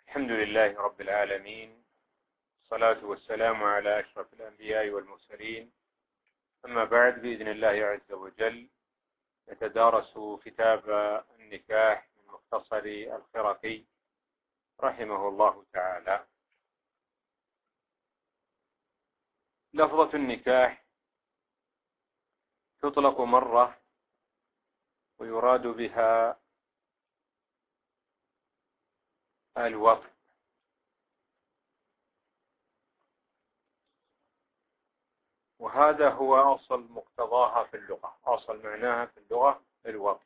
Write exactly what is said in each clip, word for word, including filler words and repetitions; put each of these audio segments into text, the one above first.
الحمد لله رب العالمين، والصلاة والسلام على أشرف الأنبياء والمرسلين. أما بعد، بإذن الله عز وجل نتدارس كتاب النكاح من مختصر الخرقي رحمه الله تعالى. لفظة النكاح تطلق مرة ويراد بها الوطء، وهذا هو أصل مقتضاها في اللغة، أصل معناها في اللغة الوطء.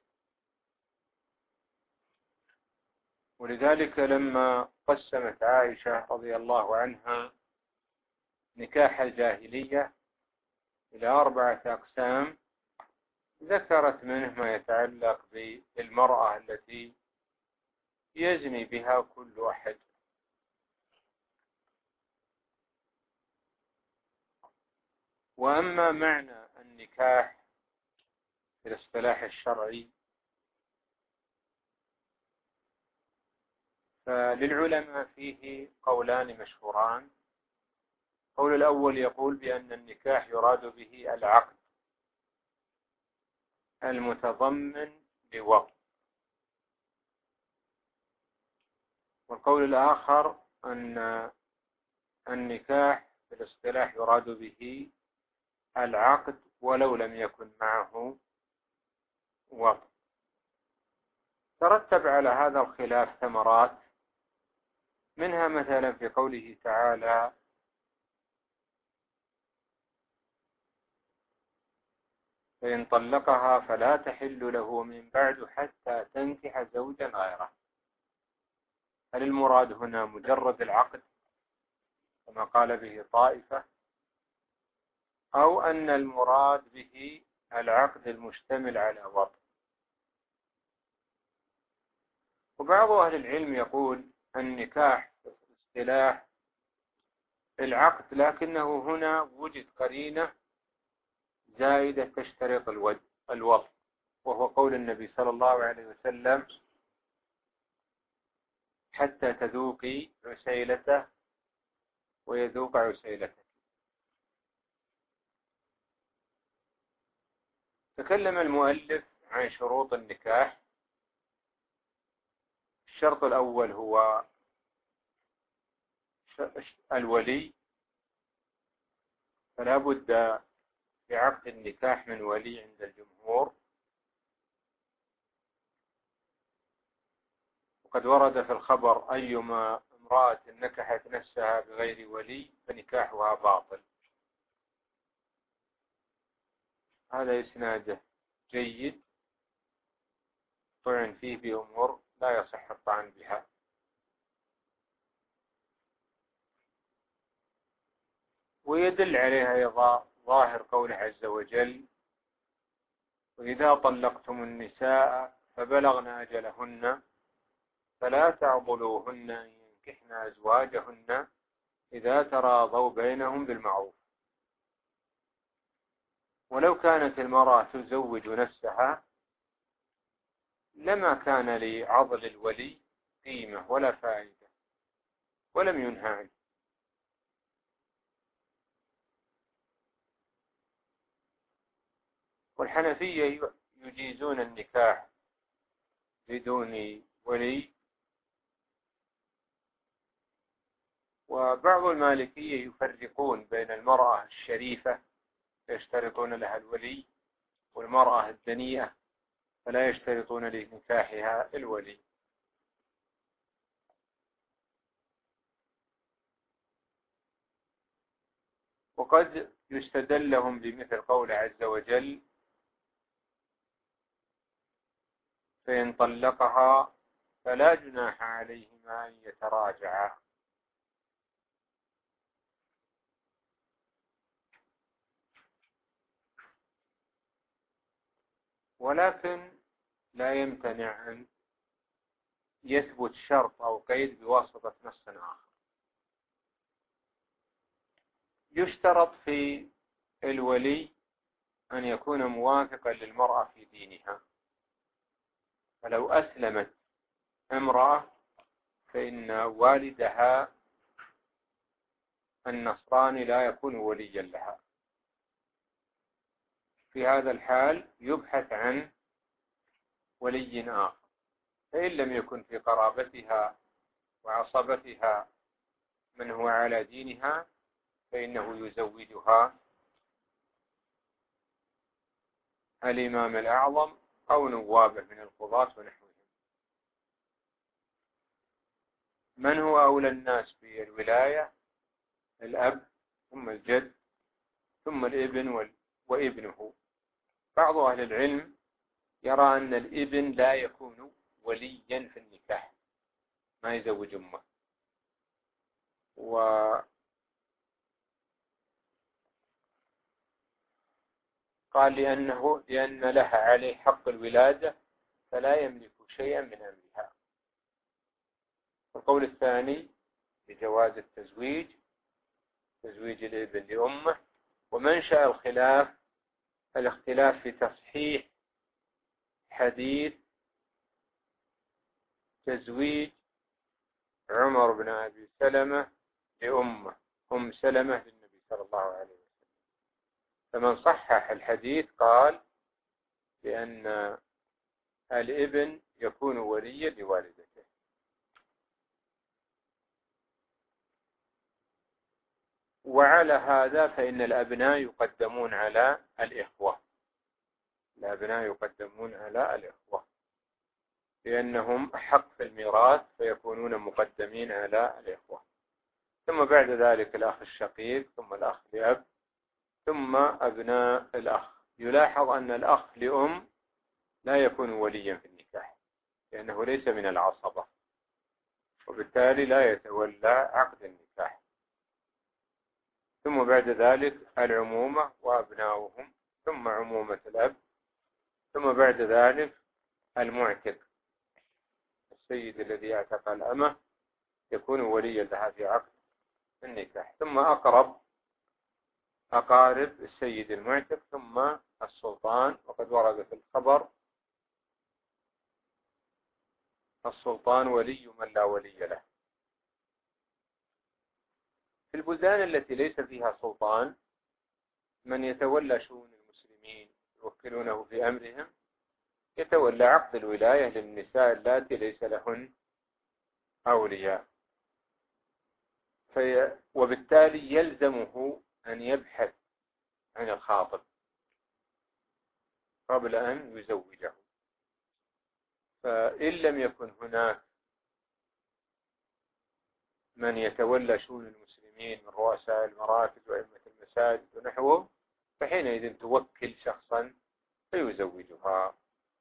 ولذلك لما قسمت عائشة رضي الله عنها نكاح الجاهلية إلى أربعة أقسام، ذكرت منه ما يتعلق بالمرأة التي يزني بها كل أحد، وأما معنى النكاح في الاصطلاح الشرعي فللعلماء فيه قولان مشهوران. القول الأول يقول بأن النكاح يراد به العقد المتضمن لوطء، والقول الآخر أن النكاح في الاصطلاح يراد به العقد ولو لم يكن معه وطء. ترتب على هذا الخلاف ثمرات، منها مثلا في قوله تعالى: فإن طلقها فلا تحل له من بعد حتى تنكح زوجا غيره. هل المراد هنا مجرد العقد كما قال به طائفة، أو أن المراد به العقد المشتمل على وطء؟ وبعض أهل العلم يقول النكاح اصطلاح العقد، لكنه هنا وجد قرينة زائدة تشترط الوطء، وهو قول النبي صلى الله عليه وسلم: حتى تذوقي عسيلته ويذوق عسيلتك. تكلم المؤلف عن شروط النكاح. الشرط الأول هو الولي، فلا بد في عقد النكاح من ولي عند الجمهور، وقد ورد في الخبر: أيما امرأة نكحت نفسها بغير ولي فنكاحها باطل. هذا إسناده جيد، طعن فيه بأمور لا يصح الطعن بها. ويدل عليها أيضا ظاهر قوله عز وجل: وإذا طلقتم النساء فبلغن أجلهن فلا تعضلوهن أن ينكحن أزواجهن إذا تراضوا بينهم بالمعروف. ولو كانت المرأة تزوج نفسها لما كان لعضل الولي قيمة ولا فائدة، ولم ينهى عنه. والحنفية يجيزون النكاح بدون ولي، وبعض المالكية يفرقون بين المرأة الشريفة فيشترطون لها الولي، والمرأة الدنيئة فلا يشترطون لنكاحها الولي. وقد يستدل لهم بمثل قول عز وجل: فإن طلقها فلا جناح عليهما أن يتراجعا. ولكن لا يمتنع أن يثبت شرط أو قيد بواسطة نص آخر. يشترط في الولي أن يكون موافقا للمرأة في دينها، فلو أسلمت امرأة فإن والدها النصراني لا يكون وليا لها. في هذا الحال يبحث عن ولي آخر، فإن لم يكن في قرابتها وعصبتها من هو على دينها فإنه يزوجها الإمام الأعظم أو نوابه من القضاة ونحوهم. من هو أولى الناس بالولاية؟ الأب، ثم الجد، ثم الابن وابنه. بعض أهل العلم يرى أن الابن لا يكون وليا في النكاح، ما يزوج أمه، وقال لأنه لأن لها عليه حق الولادة فلا يملك شيئا من أمرها. القول الثاني بجواز التزويج، تزويج الابن لأمه. ومنشأ الخلاف الاختلاف في تصحيح حديث تزويج عمر بن أبي سلمة لأمه أم سلمة للنبي صلى الله عليه وسلم. فمن صحح الحديث قال بأن الابن يكون وليا لوالدته. وعلى هذا فإن الأبناء يقدمون على الإخوة، الأبناء يقدمون على الإخوة لأنهم أحق في الميراث فيكونون مقدمين على الإخوة. ثم بعد ذلك الأخ الشقيق، ثم الأخ لأب، ثم أبناء الأخ. يلاحظ أن الأخ لأم لا يكون وليا في النكاح لأنه ليس من العصبة، وبالتالي لا يتولى عقد النكاح. ثم بعد ذلك العمومة وأبناؤهم، ثم عمومة الأب، ثم بعد ذلك المعتق، السيد الذي اعتق الأمة يكون وليا لها في عقد النكاح. ثم أقرب أقارب السيد المعتق، ثم السلطان. وقد ورد في الخبر السلطان ولي من لا ولي له. في البلدان التي ليس فيها سلطان من يتولى شؤون المسلمين يوكلونه في أمرهم يتولى عقد الولاية للنساء اللاتي ليس لهن أولياء، في وبالتالي يلزمه أن يبحث عن الخاطب قبل أن يزوجه. فإن لم يكن هناك من يتولى شؤون المسلمين من رؤساء المراكز وأئمة المساجد ونحوه فحينئذ توكل شخصا فيزوجها.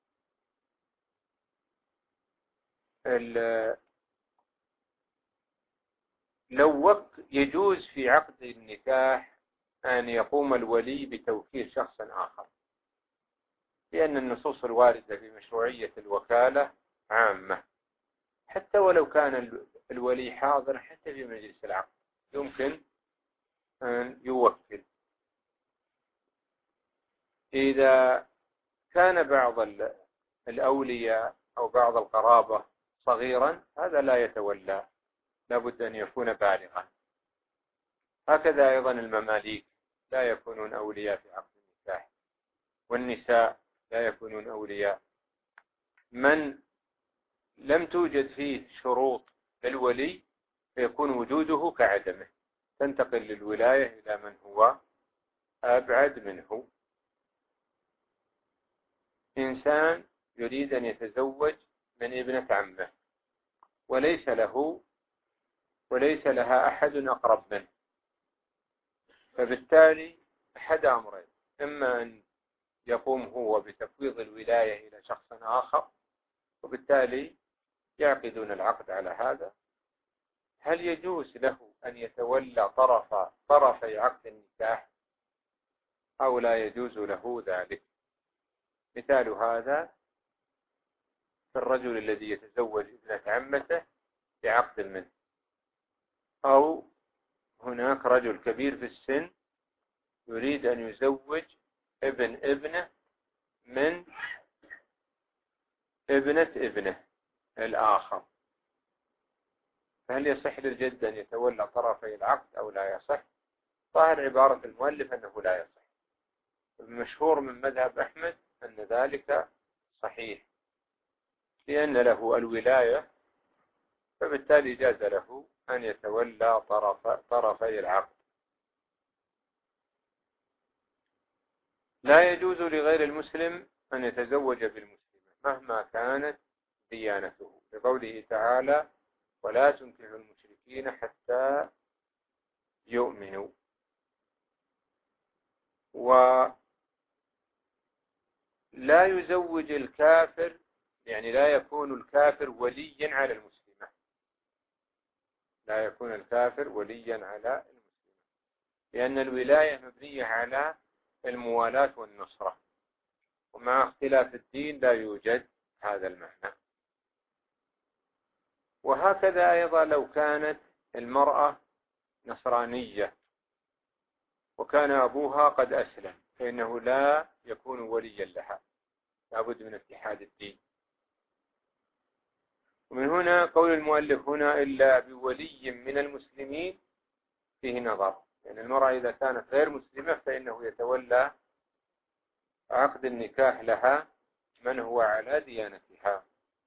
لو وقت يجوز في عقد النكاح أن يقوم الولي بتوكيل شخص آخر، لأن النصوص الواردة في مشروعية الوكالة عامة، حتى ولو كان الولي حاضر حتى في مجلس العقد يمكن أن يوكل. إذا كان بعض الأولياء أو بعض القرابة صغيرا هذا لا يتولى، لابد أن يكون بالغا. هكذا أيضا المماليك لا يكونون أولياء في عقد النكاح، والنساء لا يكونون أولياء. من لم توجد فيه شروط للولي فيكون وجوده كعدمه، تنتقل للولاية إلى من هو أبعد منه. إنسان يريد أن يتزوج من ابنة عمه وليس له وليس لها أحد أقرب منه، فبالتالي أحد أمرين: إما أن يقوم هو بتفويض الولاية إلى شخص آخر وبالتالي يعقدون العقد على هذا. هل يجوز له أن يتولى طرف طرفي عقد النكاح أو لا يجوز له ذلك؟ مثال هذا في الرجل الذي يتزوج ابنة عمته بعقد منه، أو هناك رجل كبير في السن يريد أن يزوج ابن ابنه من ابنة ابنه الآخر، فهل يصح للجد أن يتولى طرفي العقد أو لا يصح؟ ظاهر عبارة المؤلف أنه لا يصح. المشهور من مذهب أحمد أن ذلك صحيح، لأن له الولاية، فبالتالي جاز له أن يتولى طرف طرفي العقد. لا يجوز لغير المسلم أن يتزوج بالمسلمة مهما كانت ديانته، لقوله تعالى: ولا تنكحوا المشركين حتى يؤمنوا. ولا يزوج الكافر، يعني لا يكون الكافر وليا على المسلمة، لا يكون الكافر وليا على المسلمة، لأن الولاية مبنية على الموالاة والنصرة، ومع اختلاف الدين لا يوجد هذا المعنى. وهكذا أيضا لو كانت المرأة نصرانية وكان أبوها قد أسلم، فإنه لا يكون وليا لها، لابد من اتحاد الدين. ومن هنا قول المؤلف هنا إلا بولي من المسلمين فيه نظر، يعني المرأة إذا كانت غير مسلمة فإنه يتولى عقد النكاح لها من هو على ديانتها.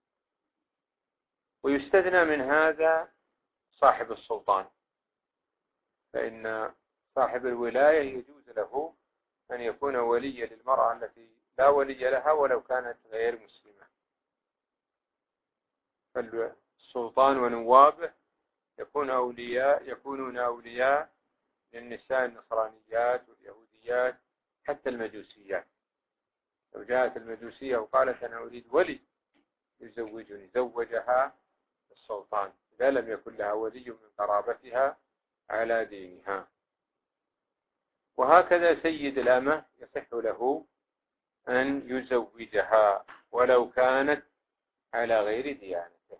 ويستثنى من هذا صاحب السلطان، فإن صاحب الولاية يجوز له أن يكون وليا للمرأة التي لا ولي لها ولو كانت غير مسلمة. فالسلطان ونوابه يكون أولياء يكونون أولياء للنساء النصرانيات واليهوديات، حتى المجوسيات. لو جاءت المجوسية وقالت أنا أريد ولي يزوجني، زوجها السلطان إذا لم يكن لها ولي من قرابتها على دينها. وهكذا سيد الأمة يصح له أن يزوجها ولو كانت على غير ديانته.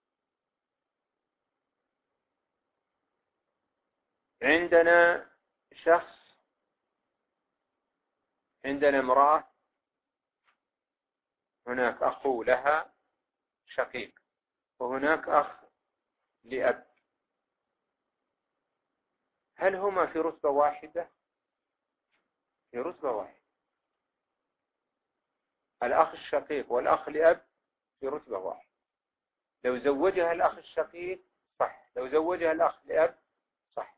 عندنا شخص، عندنا امرأة هناك أخو لها شقيق وهناك أخ لأب، هل هما في رتبة واحدة؟ في رتبة واحدة. الأخ الشقيق والأخ لأب في رتبة واحدة. لو زوجها الأخ الشقيق صح، لو زوجها الأخ لأب صح.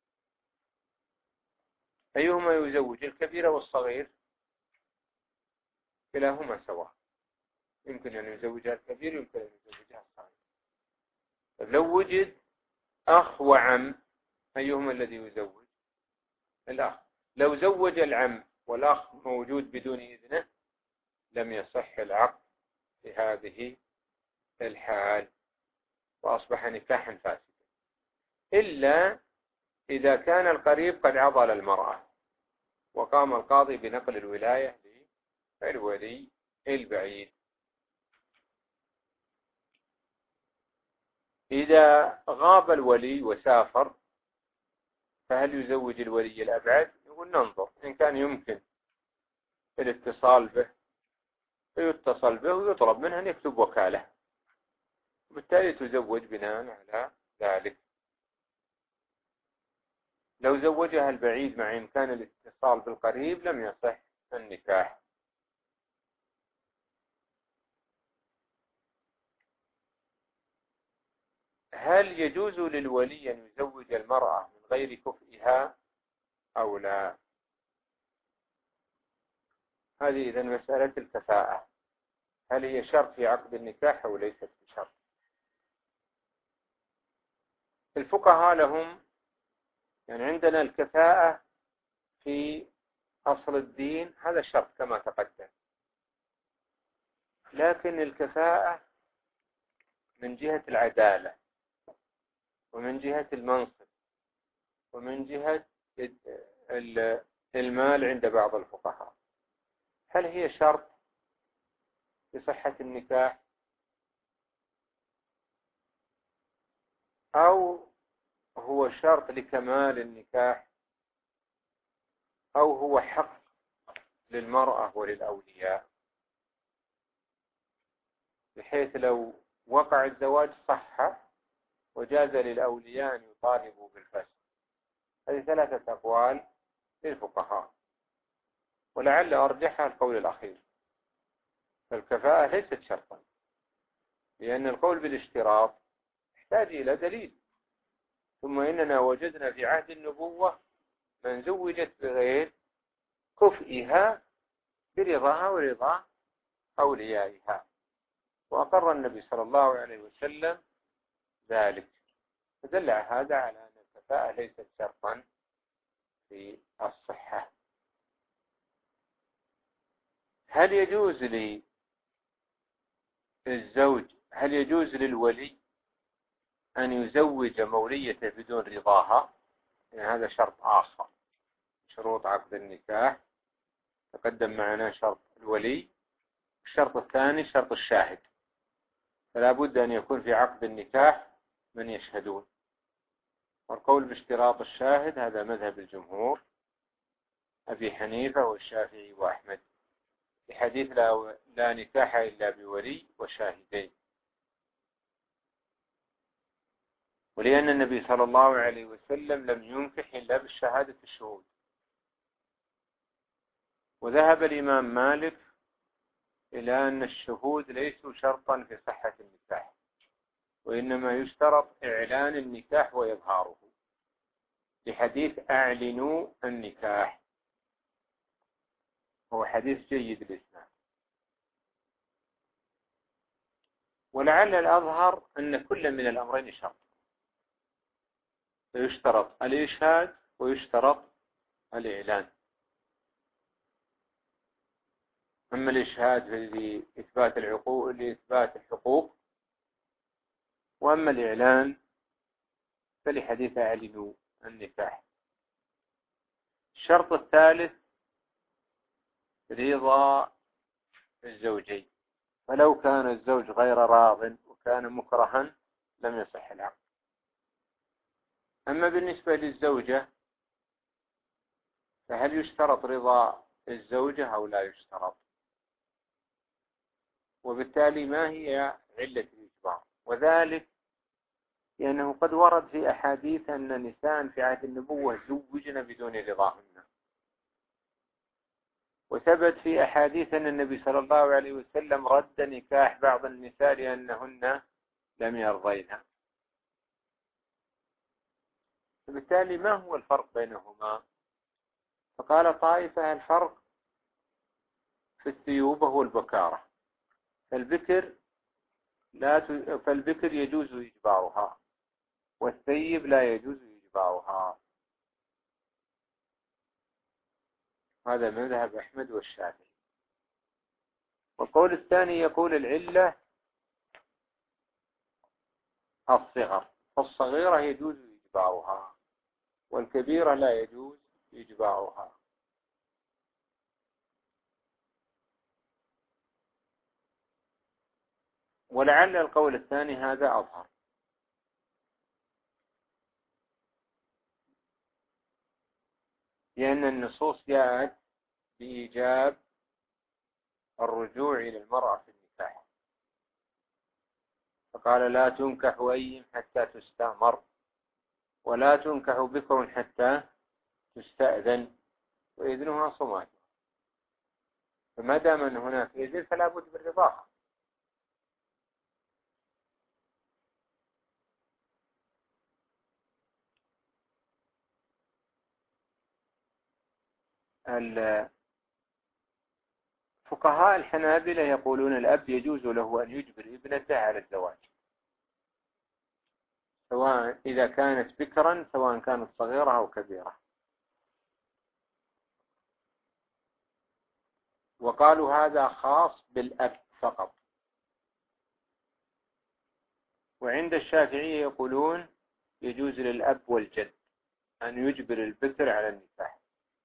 أيهما يزوج، الكبير والصغير؟ كلاهما سواء، يمكن أن يزوجها الكبير يمكن أن يزوجها الصغير. لو وجد أخ وعم أيهما الذي يزوج؟ الأخ. لو زوج العم والأخ موجود بدون إذنه لم يصح العقد في هذه الحال وأصبح نكاحا فاسدا، إلا إذا كان القريب قد عضل المرأة وقام القاضي بنقل الولاية للولي البعيد. إذا غاب الولي وسافر فهل يزوج الولي الأبعد؟ يقول ننظر، إن كان يمكن الاتصال به فيتصل به ويطلب منه أن يكتب وكالة، وبالتالي تزوج بناء على ذلك. لو زوجها البعيد مع إمكان الاتصال بالقريب لم يصح النكاح. هل يجوز للولي أن يزوج المرأة من غير كفئها أو لا؟ هذه إذن مسألة الكفاءة، هل هي شرط في عقد النكاح أو ليست بشرط؟ الفقهاء لهم يعني عندنا الكفاءة في أصل الدين هذا شرط كما تقدم، لكن الكفاءة من جهة العدالة ومن جهة المنصب ومن جهة المال عند بعض الفقهاء، هل هي شرط لصحة النكاح أو هو شرط لكمال النكاح أو هو حق للمرأة وللأولياء، بحيث لو وقع الزواج صح وجاز للأولياء أن يطالبوا بالفسخ. هذه ثلاثة أقوال للفقهاء، ولعل أرجحها القول الأخير، فالكفاءة ليست شرطا، لأن القول بالاشتراط يحتاج إلى دليل. ثم إننا وجدنا في عهد النبوة من زوجت بغير كفئها برضاها ورضا أوليائها، وأقر النبي صلى الله عليه وسلم ذلك، فدل هذا على أن الكفاءة ليست شرطا في الصحة. هل يجوز للزوج هل يجوز للولي أن يزوج موليته بدون رضاها؟ يعني هذا شرط آخر، شروط عقد النكاح تقدم معنا شرط الولي، الشرط الثاني شرط الشاهد، فلا بد أن يكون في عقد النكاح من يشهدون. والقول باشتراط الشاهد هذا مذهب الجمهور، أبي حنيفة والشافعي وأحمد، في حديث لا, لا نكاح إلا بولي وشاهدين. ولأن النبي صلى الله عليه وسلم لم ينكح إلا بالشهادة الشهود. وذهب الإمام مالك إلى أن الشهود ليسوا شرطا في صحة النكاح، وإنما يشترط إعلان النكاح وإظهاره، لحديث أعلنوا النكاح، هو حديث جيد الإسناد. ولعل الأظهر أن كل من الأمرين شرط، فيشترط الإشهاد ويشترط الإعلان. أما الإشهاد لإثبات العقوق لإثبات الحقوق، وأما الإعلان فلحديث أعلنوا النكاح. الشرط الثالث رضا الزوجين، فلو كان الزوج غير راض وكان مكرها لم يصح العقد. أما بالنسبة للزوجة فهل يشترط رضا الزوجة أو لا يشترط؟ وبالتالي ما هي علة الإجبار؟ وذلك لأنه قد ورد في أحاديث أن نساء في عهد النبوة زوجن بدون رضاهن، وثبت في أحاديث أن النبي صلى الله عليه وسلم رد نكاح بعض النساء لأنهن لم يرضينها. فبالتالي ما هو الفرق بينهما؟ فقال طائفة الفرق في الثيوبة والبكارة، فالبكر لا ت... فالبكر يجوز إجبارها، والثيب لا يجوز إجبارها. هذا مذهب أحمد والشافعي. والقول الثاني يقول العلة الصغر، فالصغيرة يجوز إجبارها والكبيرة لا يجوز إجبارها. ولعل القول الثاني هذا أظهر، لأن النصوص جاءت بإيجاب الرجوع إلى المرأة في النكاح، فقال لا تنكح أيم حتى تستأمر، ولا تنكح بكر حتى تستأذن، وإذنها صمات. فما دام أن هناك إذن فلا بد بالرضاعة. فقهاء الحنابلة يقولون الأب يجوز له أن يجبر ابنته على الزواج، سواء إذا كانت بكرا سواء كانت صغيرة أو كبيرة. وقالوا هذا خاص بالأب فقط. وعند الشافعية يقولون يجوز للأب والجد أن يجبر البكر على النكاح.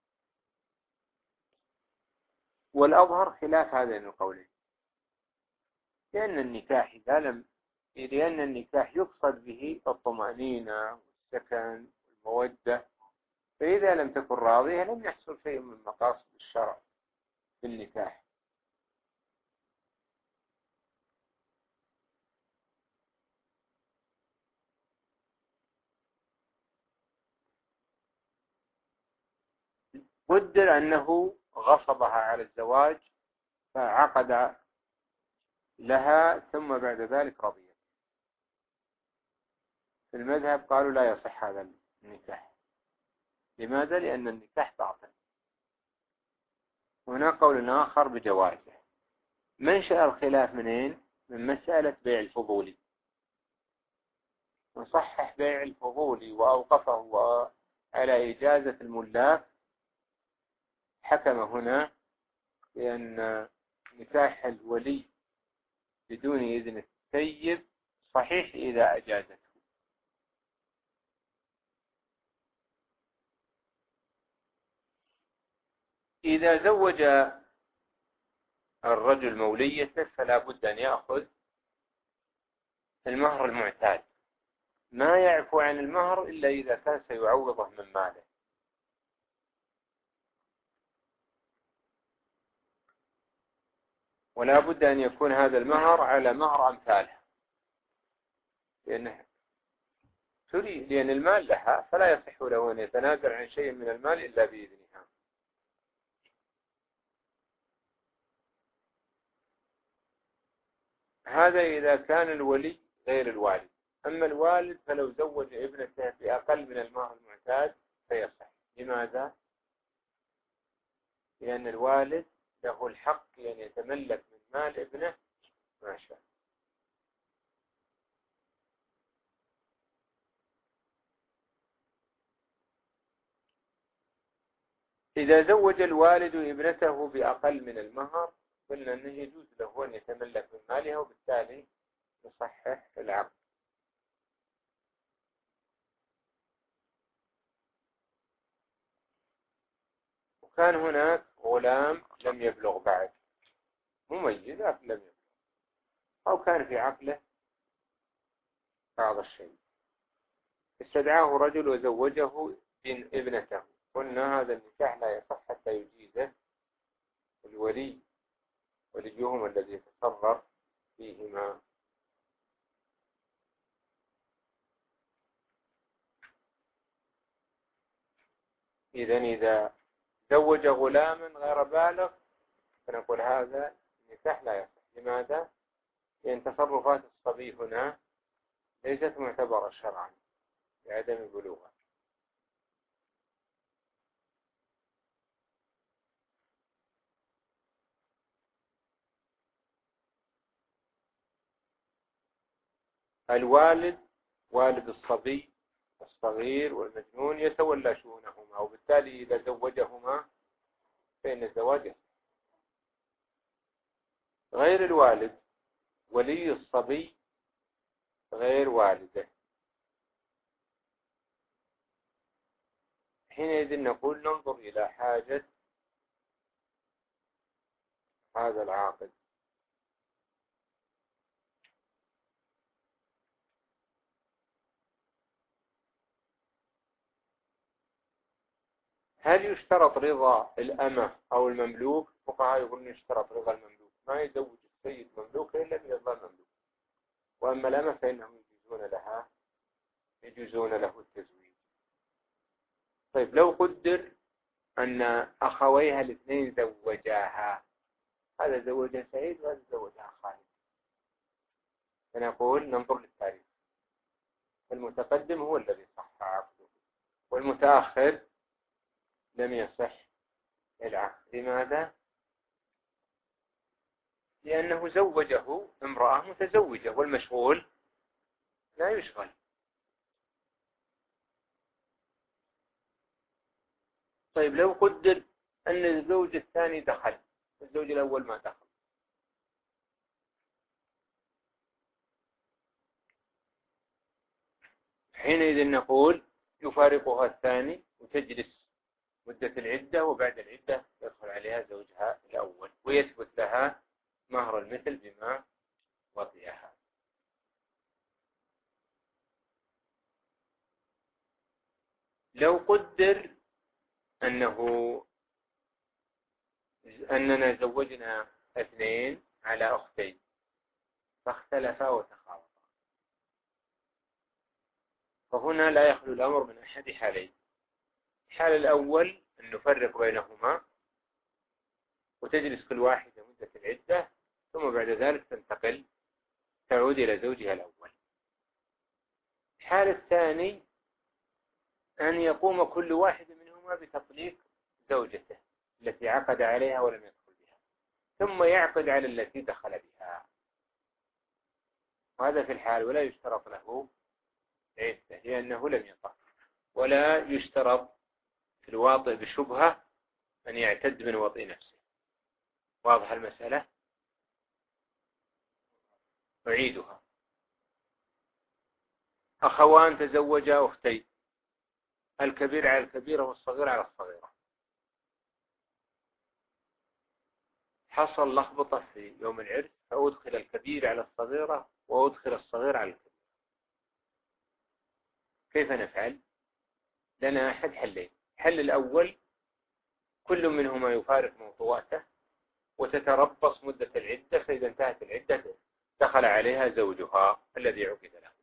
والأظهر خلاف هذين القولين، لأن النكاح إذا لم لأن النكاح يقصد به الطمأنينة والسكن والمودة، فإذا لم تكن راضية لم يحصل شيء من مقاصد الشرع في النكاح. قدر أنه غصبها على الزواج فعقد لها ثم بعد ذلك رضيت. في المذهب قالوا لا يصح هذا النكاح. لماذا؟ لأن النكاح باطل. هناك قول آخر بجوازه. منشأ الخلاف منين؟ من مسألة بيع الفضولي. نصحح بيع الفضولي وأوقفه على إجازة الملاك، حكم هنا بأن نكاح الولي بدون إذن السيد صحيح إذا أجازته. إذا زوج الرجل موليته فلا بد أن يأخذ المهر المعتاد، ما يعفو عن المهر إلا إذا كان سيعوضه من ماله. ولا بد أن يكون هذا المهر على مهر أمثاله، لأنه تريد لأن المال لها، فلا يصح له أن يتنازل عن شيء من المال إلا بإذنها. هذا إذا كان الولي غير الوالد. أما الوالد فلو زوج ابنته بأقل من المهر المعتاد فيصح. لماذا؟ لأن الوالد له الحق أن يتملك من مال ابنه ما شاء. إذا زوج الوالد ابنته بأقل من المهر قلنا أنه يجوز له أن يتملك من مالها، وبالتالي يصحح العقد. وكان هناك غلام لم يبلغ بعد، مميز لكن لم يبلغ، أو كان في عقله بعض الشيء، استدعاه رجل وزوجه ابنته، قلنا هذا النكاح لا يصح حتى يجيزه الولي وليهم الذي يتصرف فيهما. إذن إذا زوج غلاما غير بالغ فنقول هذا النكاح لا يصح. لماذا؟ لأن تصرفات الصبي هنا ليست معتبرة شرعا لعدم بلوغه. الوالد والد الصبي الصغير والمجنون يتولى شؤونهما، وبالتالي إذا زوجهما فإن الزواج. غير الوالد ولي الصبي غير والده، حينئذ نقول ننظر إلى حاجة هذا العاقد. هل يشترط رضا الأمة أو المملوك؟ الفقهاء يقولون يشترط رضا المملوك، ما يزوج السيد مملوك إلا برضا المملوك. وأما الأمة فإنهم يجوزون لها يجوزون له التزويج. طيب لو قدر أن أخويها الاثنين زوجاها، هذا زوجها سعيد وهذا زوجها خالد، فنقول ننظر للتاريخ. المتقدم هو الذي صح عقده، والمتأخر لم يصح العقد. لماذا؟ لأنه زوجه امرأة متزوجة، والمشغول لا يشغل. طيب لو قدر أن الزوج الثاني دخل، الزوج الأول ما دخل، حينئذ نقول يفارقها الثاني وتجلس مدة العدة، وبعد العدة يدخل عليها زوجها الأول ويثبت لها مهر المثل بما وطئها. لو قدر أنه أننا زوجنا اثنين على أختين فاختلفا وتخاوضا، فهنا لا يخلو الأمر من أحد حالين. الحال الأول أن نفرق بينهما وتجلس كل واحدة مدة العدة، ثم بعد ذلك تنتقل تعود إلى زوجها الأول. الحال الثاني أن يقوم كل واحد منهما بتطليق زوجته التي عقد عليها ولم يدخل بها، ثم يعقد على التي دخل بها، وهذا في الحال ولا يشترط له عدة لأنه لم يطأ، ولا يشترط في الواطئ بشبهة أن يعتد من وطئ نفسه. واضح المسألة؟ أعيدها. أخوان تزوجا أختين، الكبير على الكبيرة والصغير على الصغيرة، حصل لخبطة في يوم العرس فأدخل الكبير على الصغيرة وأدخل الصغير على الكبير. كيف نفعل؟ لنا أحد حلين. الحل الأول كل منهما يفارق موطواته وتتربص مدة العدة، فإذا انتهت العدة دخل عليها زوجها الذي عقد له.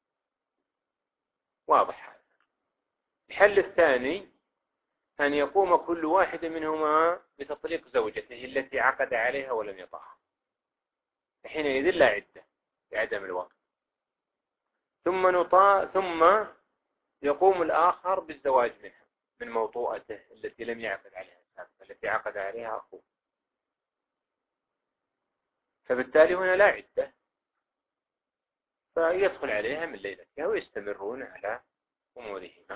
واضح هذا. الحل الثاني أن يقوم كل واحد منهما بتطليق زوجته التي عقد عليها ولم يطعها، حينئذ لا عدة لعدم الوقت. ثم نطاع ثم يقوم الآخر بالزواج منها من موطوءته التي لم يعقد عليها التي عقد عليها أخوه، فبالتالي هنا لا عدة، فيدخل عليها من ليلتها ويستمرون على أمورهما.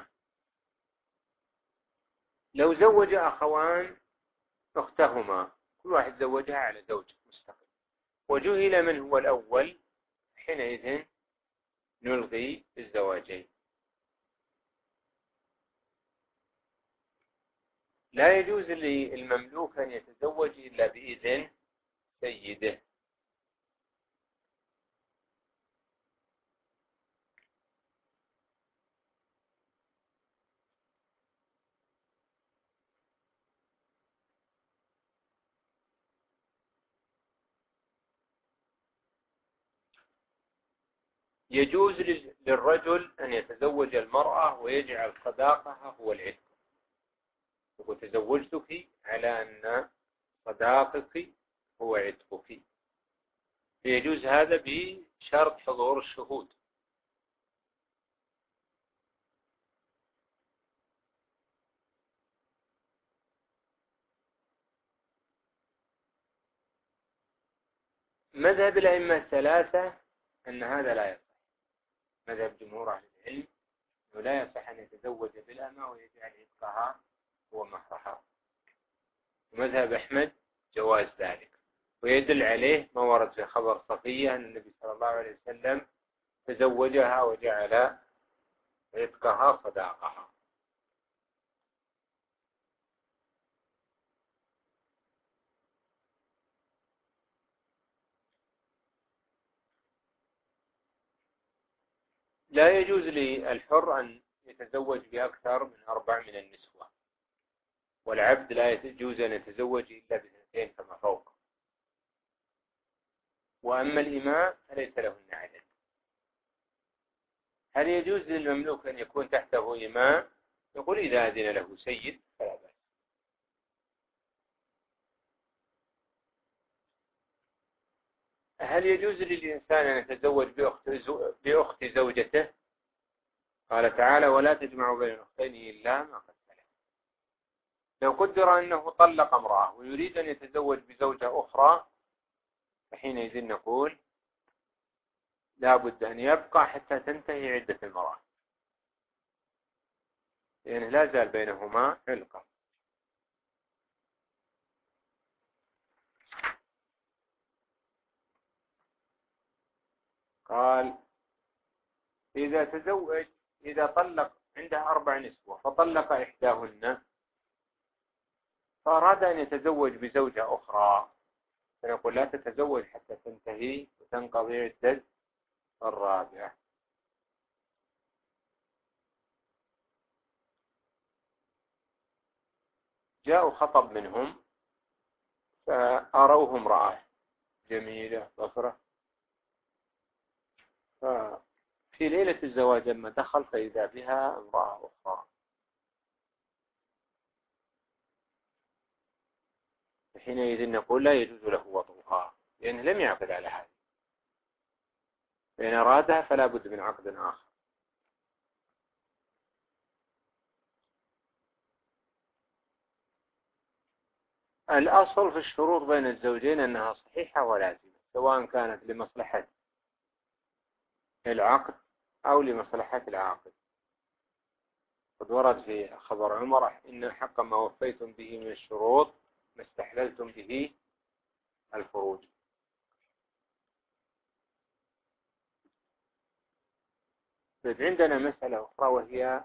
لو زوج أخوان أختهما كل واحد زوجها على زوج مستقل وجهل من هو الأول، حينئذ نلغي الزواجين. لا يجوز للمملوك أن يتزوج إلا بإذن سيده. يجوز للرجل أن يتزوج المرأة ويجعل صداقها هو العتق، وتزوجتك على أن صداقك هو عتقك، فيجوز هذا بشرط حضور الشهود. مذهب الأئمة الثلاثة أن هذا لا يصح. مذهب جمهور أهل العلم أنه لا يصح أن يتزوج بالأمة ويجعل عتقها هو مهرها. ومذهب أحمد جواز ذلك، ويدل عليه ما ورد في خبر صفية أن النبي صلى الله عليه وسلم تزوجها وجعل عتقها صداقها. لا يجوز للحر أن يتزوج بأكثر من أربع من النسوة، والعبد لا يجوز أن يتزوج إلا باثنتين فما فوق. وأما الإماء فليس لهن عدد. هل يجوز للمملوك أن يكون تحته إماء؟ يقول إذا أذن له سيد فلا بأس. هل يجوز للإنسان أن يتزوج بأخت, بأخت زوجته؟ قال تعالى ولا تجمعوا بين الأختين إلا ما قد سلف. لو قدر أنه طلق امرأة ويريد أن يتزوج بزوجة أخرى فحينئذ نقول لا بد أن يبقى حتى تنتهي عدة المرأة، لأنه لا زال بينهما علقة. قال إذا تزوج إذا طلق عنده أربع نسوة فطلق إحداهن فأراد أن يتزوج بزوجة أخرى فنقول لا تتزوج حتى تنتهي وتنقضي عدة الرابعة. جاءوا خطب منهم فأروه امرأة جميلة ظفرة، ففي ليلة الزواج لما دخل فإذا بها امرأة أخرى، حينئذ نقول لا يجوز له وطئها لأنه لم يعقد على هذا، فإن أرادها فلا بد من عقد آخر. الأصل في الشروط بين الزوجين أنها صحيحة ولازمة، سواء كانت لمصلحة العقد أو لمصلحة العاقد. قد ورد في خبر عمر: إن حق ما وفيتم به من الشروط ما استحللتم به الفروج. طيب عندنا مسألة أخرى، وهي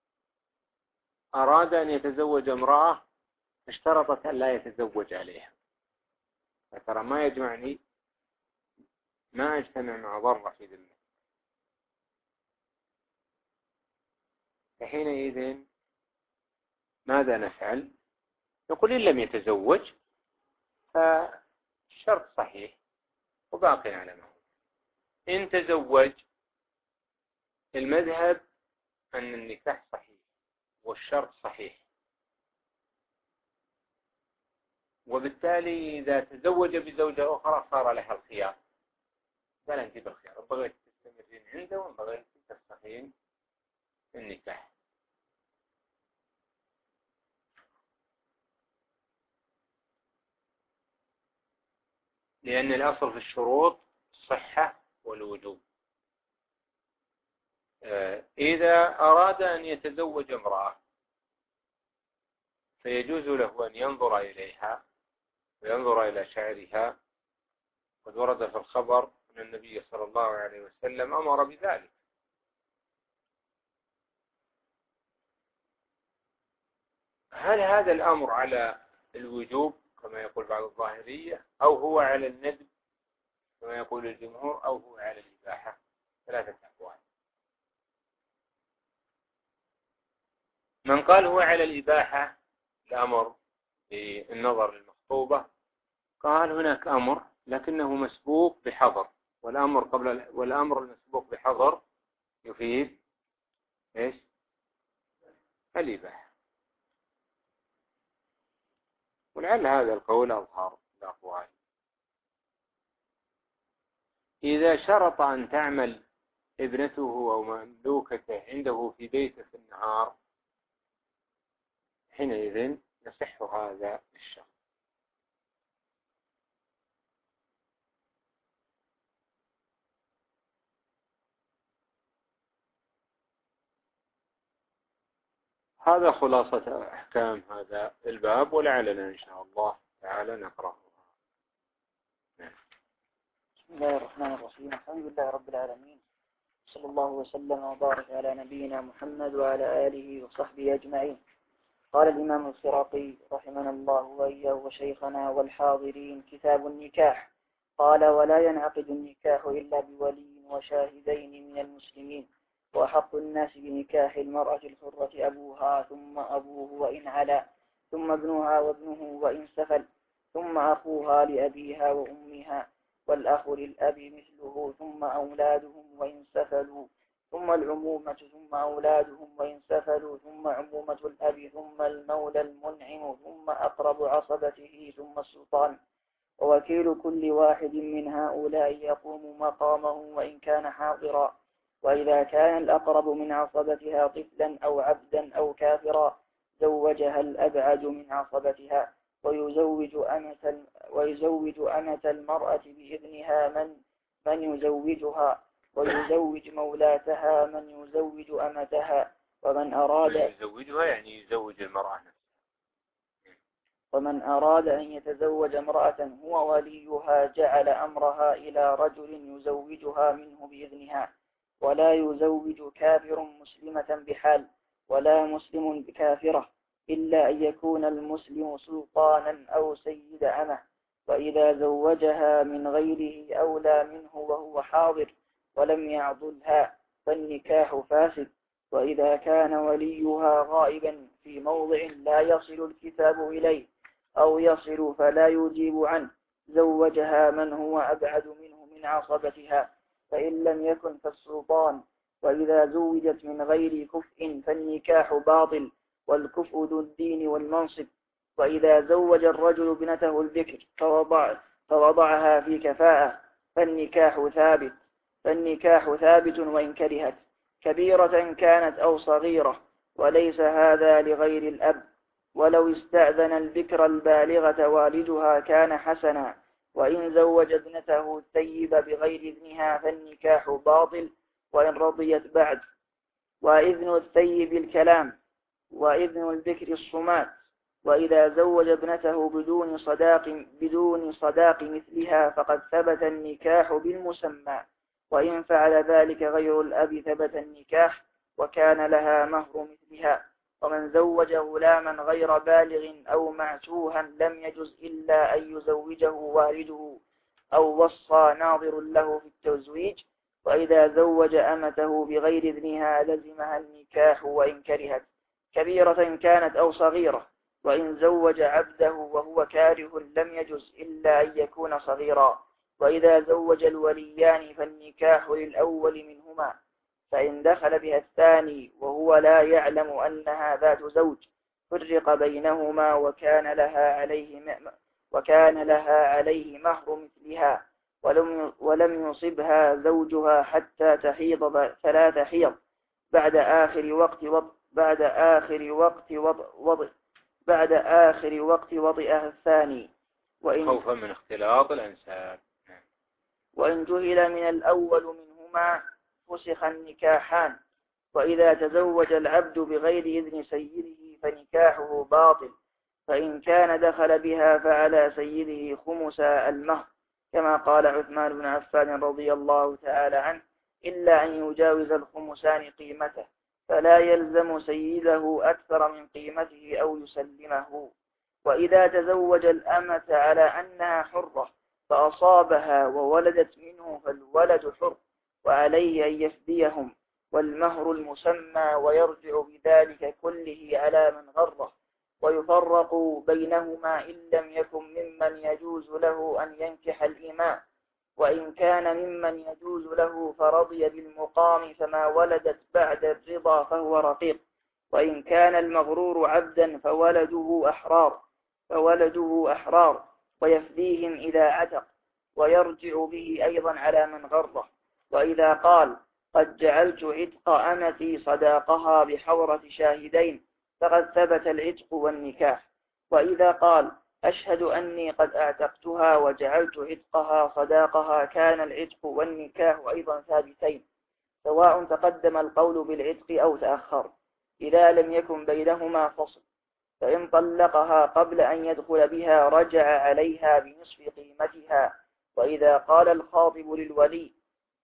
أراد أن يتزوج امرأة اشترطت أن لا يتزوج عليها، فترى ما يجمعني، ما أجتمع مع ضرة في ذمة، فحينئذ ماذا نفعل؟ نقول إن لم يتزوج فالشرط صحيح وباقي على ما هو. إن تزوج المذهب أن النكاح صحيح والشرط صحيح، وبالتالي إذا تزوج بزوجة أخرى صار لها الخيار، قال أنت بالخيار، بغيت تستمرين عنده وبغيت تفسخين النكاح. لأن الأصل في الشروط الصحة والوجوب. إذا أراد أن يتزوج امرأة فيجوز له أن ينظر إليها وينظر إلى شعرها. قد ورد في الخبر أن النبي صلى الله عليه وسلم أمر بذلك. هل هذا الأمر على الوجوب كما يقول بعض الظاهرية، أو هو على الندب كما يقول الجمهور، أو هو على الإباحة؟ ثلاثة أقوال. من قال هو على الإباحة الأمر بالنظر للمخطوبة، قال هناك أمر لكنه مسبوق بحظر، والأمر قبل والأمر المسبوق بحظر يفيد إيش؟ الإباحة. ولعل هذا القول أظهر الأقوال. إذا شرط أن تعمل ابنته أو مملوكته عنده في بيته في النهار، حينئذ يصح هذا الشرط. هذا خلاصة أحكام هذا الباب، ولعلنا إن شاء الله تعالى نقرأها. بسم الله الرحمن الرحيم. الحمد لله رب العالمين، صلى الله وسلم وبارك على نبينا محمد وعلى آله وصحبه أجمعين. قال الإمام الخراقي رحمنا الله وإياه وشيخنا والحاضرين: كتاب النكاح. قال: ولا ينعقد النكاح إلا بولي وشاهدين من المسلمين، وأحق الناس بنكاح المرأة الحرة أبوها ثم أبوه وإن علا، ثم ابنها وابنه وإن سفل، ثم أخوها لأبيها وأمها، والأخ للأب مثله، ثم أولادهم وإن سفلوا، ثم العمومة، ثم أولادهم وإن سفلوا، ثم عمومة الأب، ثم المولى المنعم، ثم أقرب عصبته، ثم السلطان. ووكيل كل واحد من هؤلاء يقوم مقامه وإن كان حاضرا. وإذا كان الأقرب من عصبتها طفلا أو عبدا أو كافرا زوجها الأبعد من عصبتها، ويزوج أمة ويزوج أمة المرأة بإذنها من من يزوجها، ويزوج مولاتها من يزوج أمتها. ومن أراد يزوجها يعني يزوج المرأة نفسها. ومن أراد أن يتزوج امرأة هو وليها جعل أمرها إلى رجل يزوجها منه بإذنها، ولا يزوج كافر مسلمة بحال، ولا مسلم بكافرة، إلا أن يكون المسلم سلطانا أو سيد أمه. وإذا زوجها من غيره أولى منه وهو حاضر ولم يعضلها فالنكاح فاسد. وإذا كان وليها غائبا في موضع لا يصل الكتاب إليه أو يصل فلا يجيب عنه زوجها من هو أبعد منه من عصبتها، فإن لم يكن فالسلطان. وإذا زوجت من غير كفء فالنكاح باطل، والكفء ذو الدين والمنصب. وإذا زوج الرجل ابنته البكر فوضع فوضعها في كفاءة فالنكاح ثابت فالنكاح ثابت وإن كرهت كبيرة كانت أو صغيرة، وليس هذا لغير الأب. ولو استأذن البكر البالغة والدها كان حسنا، وإن زوج ابنته الثيب بغير إذنها فالنكاح باطل وإن رضيت بعد. وإذن الثيب الكلام، وإذن البكر الصمات. وإذا زوج ابنته بدون صداق بدون صداق مثلها فقد ثبت النكاح بالمسمى، وإن فعل ذلك غير الأب ثبت النكاح وكان لها مهر مثلها. ومن زوج غلاما غير بالغ أو معتوها لم يجز إلا أن يزوجه والده أو وصى ناظر له في التزويج. وإذا زوج أمته بغير إذنها لزمها النكاح وإن كرهت كبيرة كانت أو صغيرة. وإن زوج عبده وهو كاره لم يجز إلا أن يكون صغيرا. وإذا زوج الوليان فالنكاح للأول منهما، فإن دخل بها الثاني وهو لا يعلم أنها ذات زوج فرق بينهما وكان لها عليه وكان لها عليه مهر مثلها، ولم ولم يصبها زوجها حتى تحيض ثلاث حيض بعد آخر وقت وضع بعد آخر وقت وضع وضع بعد آخر وقت وضعها الثاني، وإن خوفا من اختلاط الأنساب. وإن جهل من الأول منهما فسخ النكاحان. وإذا تزوج العبد بغير إذن سيده فنكاحه باطل، فإن كان دخل بها فعلى سيده خمس المهر، كما قال عثمان بن عفان رضي الله تعالى عنه: إلا أن يجاوز الخمسان قيمته، فلا يلزم سيده أكثر من قيمته أو يسلمه. وإذا تزوج الأمة على أنها حرة فأصابها وولدت منه فالولد حر، وعليه أن يفديهم والمهر المسمى، ويرجع بذلك كله على من غره، ويفرق بينهما إن لم يكن ممن يجوز له أن ينكح الإماء. وإن كان ممن يجوز له فرضي بالمقام فما ولدت بعد الرضا فهو رقيق. وإن كان المغرور عبدا فولده أحرار فولده أحرار ويفديهم إذا عتق، ويرجع به أيضا على من غره. وإذا قال: قد جعلت عتق أمتي صداقها بحورة شاهدين فقد ثبت العتق والنكاح. وإذا قال: أشهد أني قد أعتقتها وجعلت عتقها صداقها كان العتق والنكاح أيضا ثابتين، سواء تقدم القول بالعتق أو تأخر، إذا لم يكن بينهما فصل. فإن طلقها قبل أن يدخل بها رجع عليها بنصف قيمتها. وإذا قال الخاطب للولي: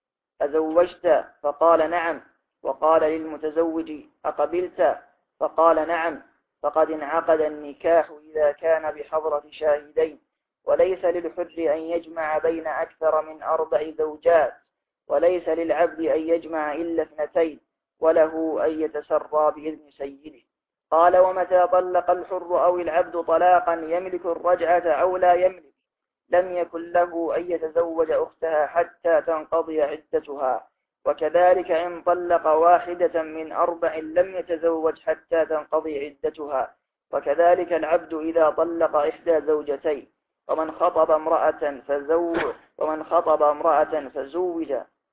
أزوجت؟ فقال نعم، وقال للمتزوج: أقبلت؟ فقال نعم، فقد انعقد النكاح إذا كان بحضرة شاهدين. وليس للحر أن يجمع بين أكثر من أربع زوجات، وليس للعبد أن يجمع إلا اثنتين، وله أن يتسرى بإذن سيده. قال: ومتى طلق الحر أو العبد طلاقا يملك الرجعة أو لا يملك لم يكن له أن يتزوج أختها حتى تنقضي عدتها. وكذلك إن طلق واحدة من أربع لم يتزوج حتى تنقضي عدتها. وكذلك العبد إذا طلق إحدى زوجتين. ومن خطب امرأة فزوج ومن خطب امرأة فزوج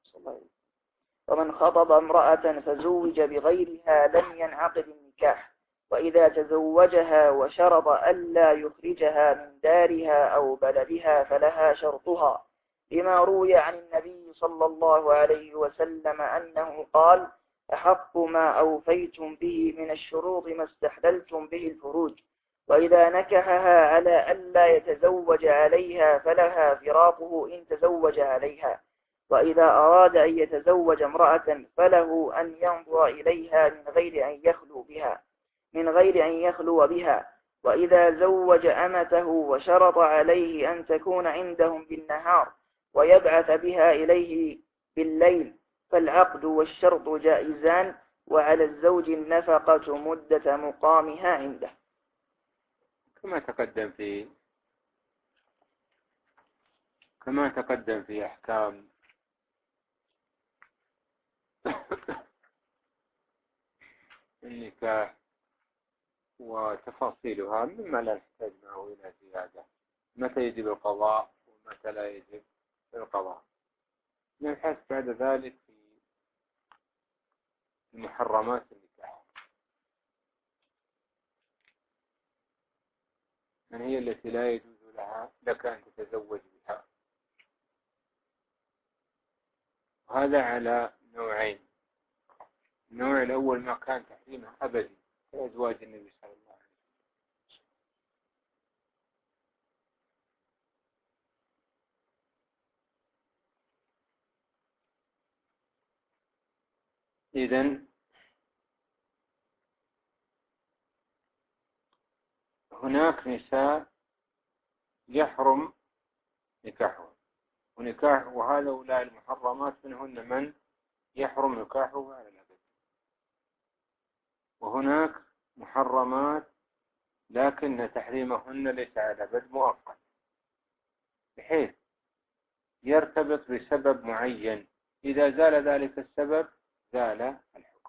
ومن خطب امرأة فزوج بغيرها لم ينعقد النكاح. وإذا تزوجها وشرط ألا يخرجها من دارها أو بلدها فلها شرطها، لما روي عن النبي صلى الله عليه وسلم أنه قال: أحق ما أوفيتم به من الشروط ما استحللتم به الفروج. وإذا نكحها على ألا يتزوج عليها فلها فراقه إن تزوج عليها. وإذا أراد أن يتزوج امرأة فله أن ينظر إليها من غير أن يخلو بها من غير أن يخلو بها. وإذا زوج أمته وشرط عليه أن تكون عندهم بالنهار ويبعث بها إليه بالليل فالعقد والشرط جائزان، وعلى الزوج النفقة مدة مقامها عنده. كما تقدم في كما تقدم في أحكام النكاح وتفاصيلها مما لا نحتاج معه إلى زيادة، متى يجب القضاء ومتى لا يجب القضاء. نبحث بعد ذلك في المحرمات النكاح، من هي التي لا يجوز لها لك أن تتزوج بها. وهذا على نوعين. النوع الأول ما كان تحريمه أبدي كأزواج النبي صلى الله عليه وسلم. إذن هناك نساء يحرم نكاحها ونكاح، وهذا أولئك المحرمات منهن من يحرم نكاحه على الأبد. وهناك محرمات لكن تحريمهن ليس على الأبد مؤقت، بحيث يرتبط بسبب معين، إذا زال ذلك السبب زال الحكم.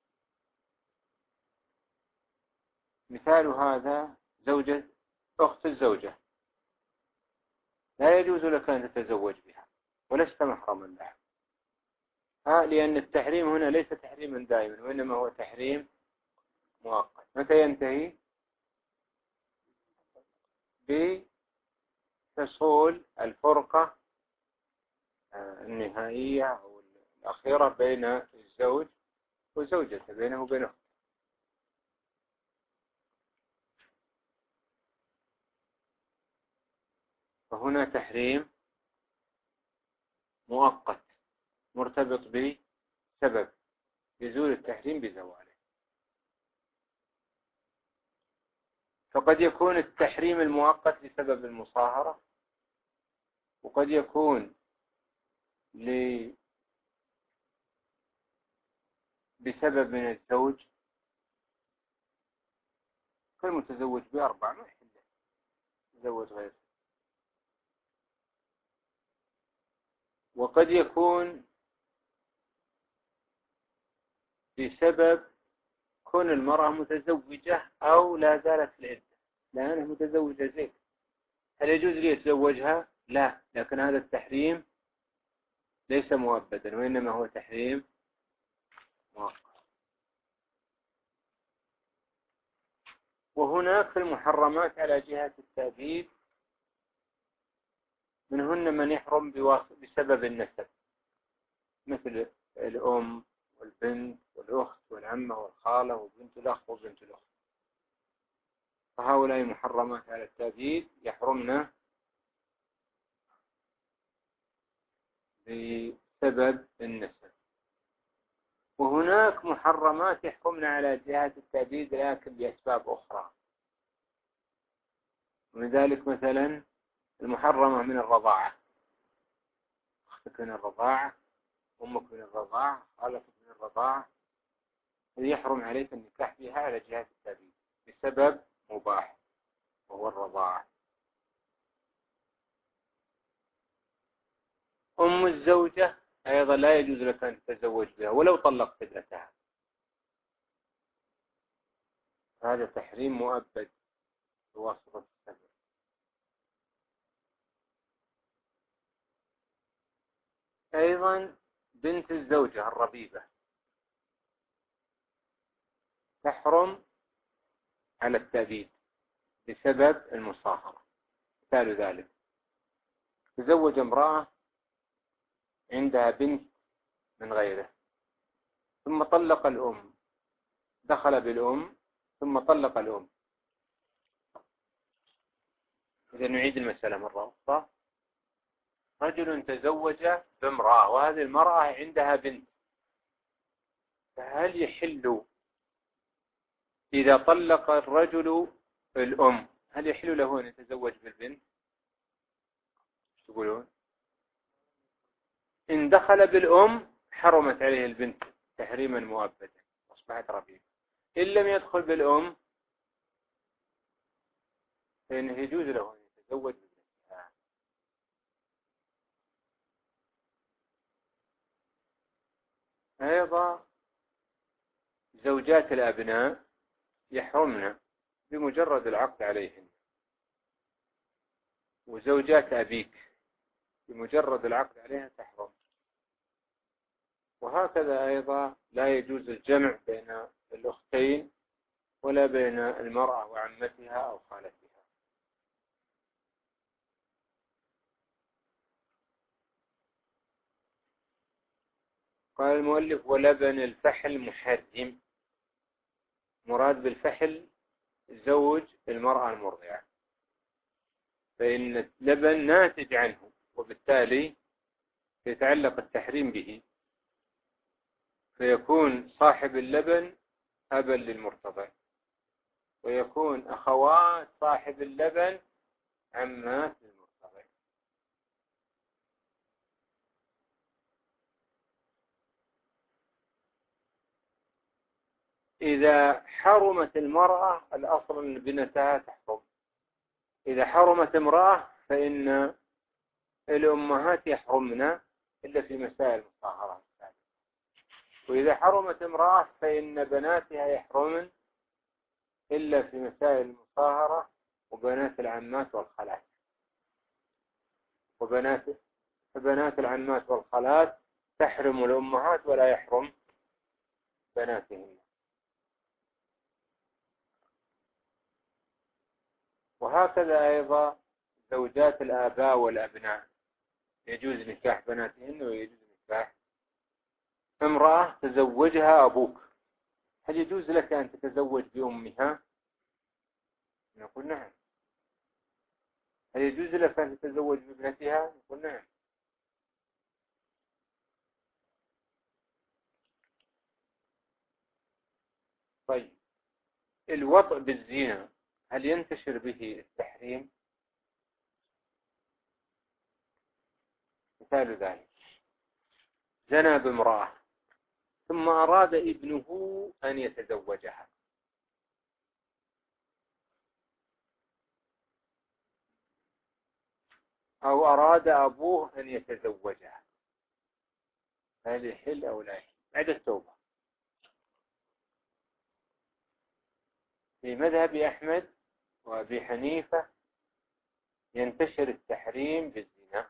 مثال هذا زوجة أخت الزوجة، لا يجوز لك أن تتزوج بها ولست محرما لها، ها لأن التحريم هنا ليس تحريما دائما، وإنما هو تحريم مؤقت. متى ينتهي؟ بحصول الفرقة النهائية أو الأخيرة بين الزوج وزوجته، بينه وبين أخته. فهنا تحريم مؤقت مرتبط بسبب، يزول التحريم بزواله. فقد يكون التحريم المؤقت لسبب المصاهرة، وقد يكون بسبب من الزوج كالمتزوج بأربعة ما يحل يتزوج غيره، وقد يكون بسبب كون المرأة متزوجة أو لا زالت في العدة، لأنها متزوجة زين، هل يجوز لي يتزوجها؟ لا، لكن هذا التحريم ليس مؤبدا، وإنما هو تحريم مؤقت. وهناك في المحرمات على جهة التأبيد منهن من يحرم بسبب النسب، مثل الأم والبنت والأخت والعمة والخالة وبنت الأخ وبنت الأخت، فهؤلاء محرمات على التأبيد يحرمن بسبب النسب. وهناك محرمات يحرمن على جهة التأبيد لكن بأسباب أخرى، ومن ذلك مثلا المحرمة من الرضاعة، أختك من الرضاعة، أمك من الرضاعة، خالتك من الرضاعة، يحرم عليك النكاح بها على جهة التأبيد بسبب مباح وهو الرضاعة. أم الزوجة أيضا لا يجوز لك أن تتزوج بها ولو طلقت ابنتها، هذا تحريم مؤبد بواسطة السبب. أيضا بنت الزوجة الربيبة تحرم على التأبيد بسبب المصاهرة. مثال ذلك تزوج امرأة عندها بنت من غيره ثم طلق الأم، دخل بالأم ثم طلق الأم. إذا نعيد المسألة مرة أخرى، رجل تزوج بامرأة وهذه المرأة عندها بنت، فهل يحل إذا طلق الرجل الأم هل يحل له أن يتزوج بالبنت؟ تقولون إن دخل بالأم حرمت عليه البنت تحريما مؤبدا أصبحت ربيبة. إن لم يدخل بالأم فإنه يجوز له أن يتزوج ببنتها. أيضا زوجات الأبناء يحرمن بمجرد العقد عليهن، وزوجات أبيك بمجرد العقد عليها تحرم. وهكذا أيضا لا يجوز الجمع بين الأختين ولا بين المرأة وعمتها أو خالتها. قال المؤلف: ولبن الفحل محرم. مراد بالفحل زوج المرأة المرضعة، فإن اللبن ناتج عنه، وبالتالي يتعلق التحريم به، فيكون صاحب اللبن أبا للمرتضع، ويكون أخوات صاحب اللبن عمات للمرتضع. إذا حرمت المرأة الأصل أن بنتها تحرم. إذا حرمت امرأة فإن الأمهات يحرمن إلا في مسائل المصاهرة. وإذا حرمت امرأة فإن بناتها يحرمن إلا في مسائل المصاهرة، وبنات العمات والخالات. وبنات فبنات العمات والخالات تحرم الأمهات ولا يحرم بناتهن. وهكذا أيضا زوجات الآباء والأبناء يجوز نكاح بناتهن ويجوز نكاح. امرأة تزوجها أبوك، هل يجوز لك أن تتزوج بأمها؟ نقول نعم. هل يجوز لك أن تتزوج بابنتها؟ نقول نعم. طيب، الوطء بالزنا هل ينتشر به التحريم؟ مثال ذلك: زنى بامرأة ثم أراد ابنه أن يتزوجها، أو أراد أبوه أن يتزوجها، هل يحل أو لا يحل؟ بعد التوبة. في مذهب أحمد وأبي حنيفة ينتشر التحريم بالزنا،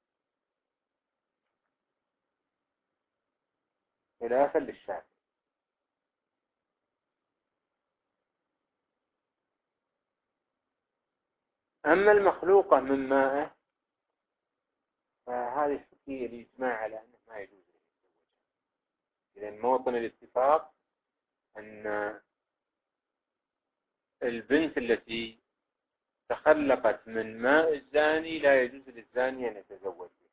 خلافا للشافعي. أما المخلوقة من مائه فهذه فيه الإجماع على أنه ما يجوز له يتزوجها. إذا موطن الاتفاق أن البنت التي تخلقت من ماء الزاني لا يجوز للزاني أن يتزوج بها.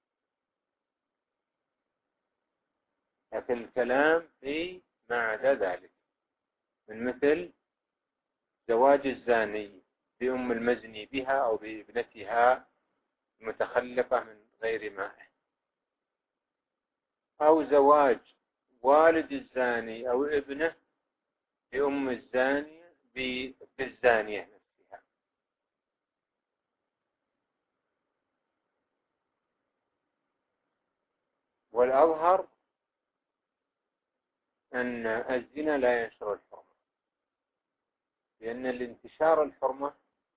لكن الكلام في ما عدا ذلك، من مثل زواج الزاني بأم المزني بها أو بابنتها المتخلقة من غير ماء، أو زواج والد الزاني أو ابنه بأم الزاني بالزانية نفسها. والأظهر أن الزنا لا ينشر الحرمة، لأن الانتشار الحرمة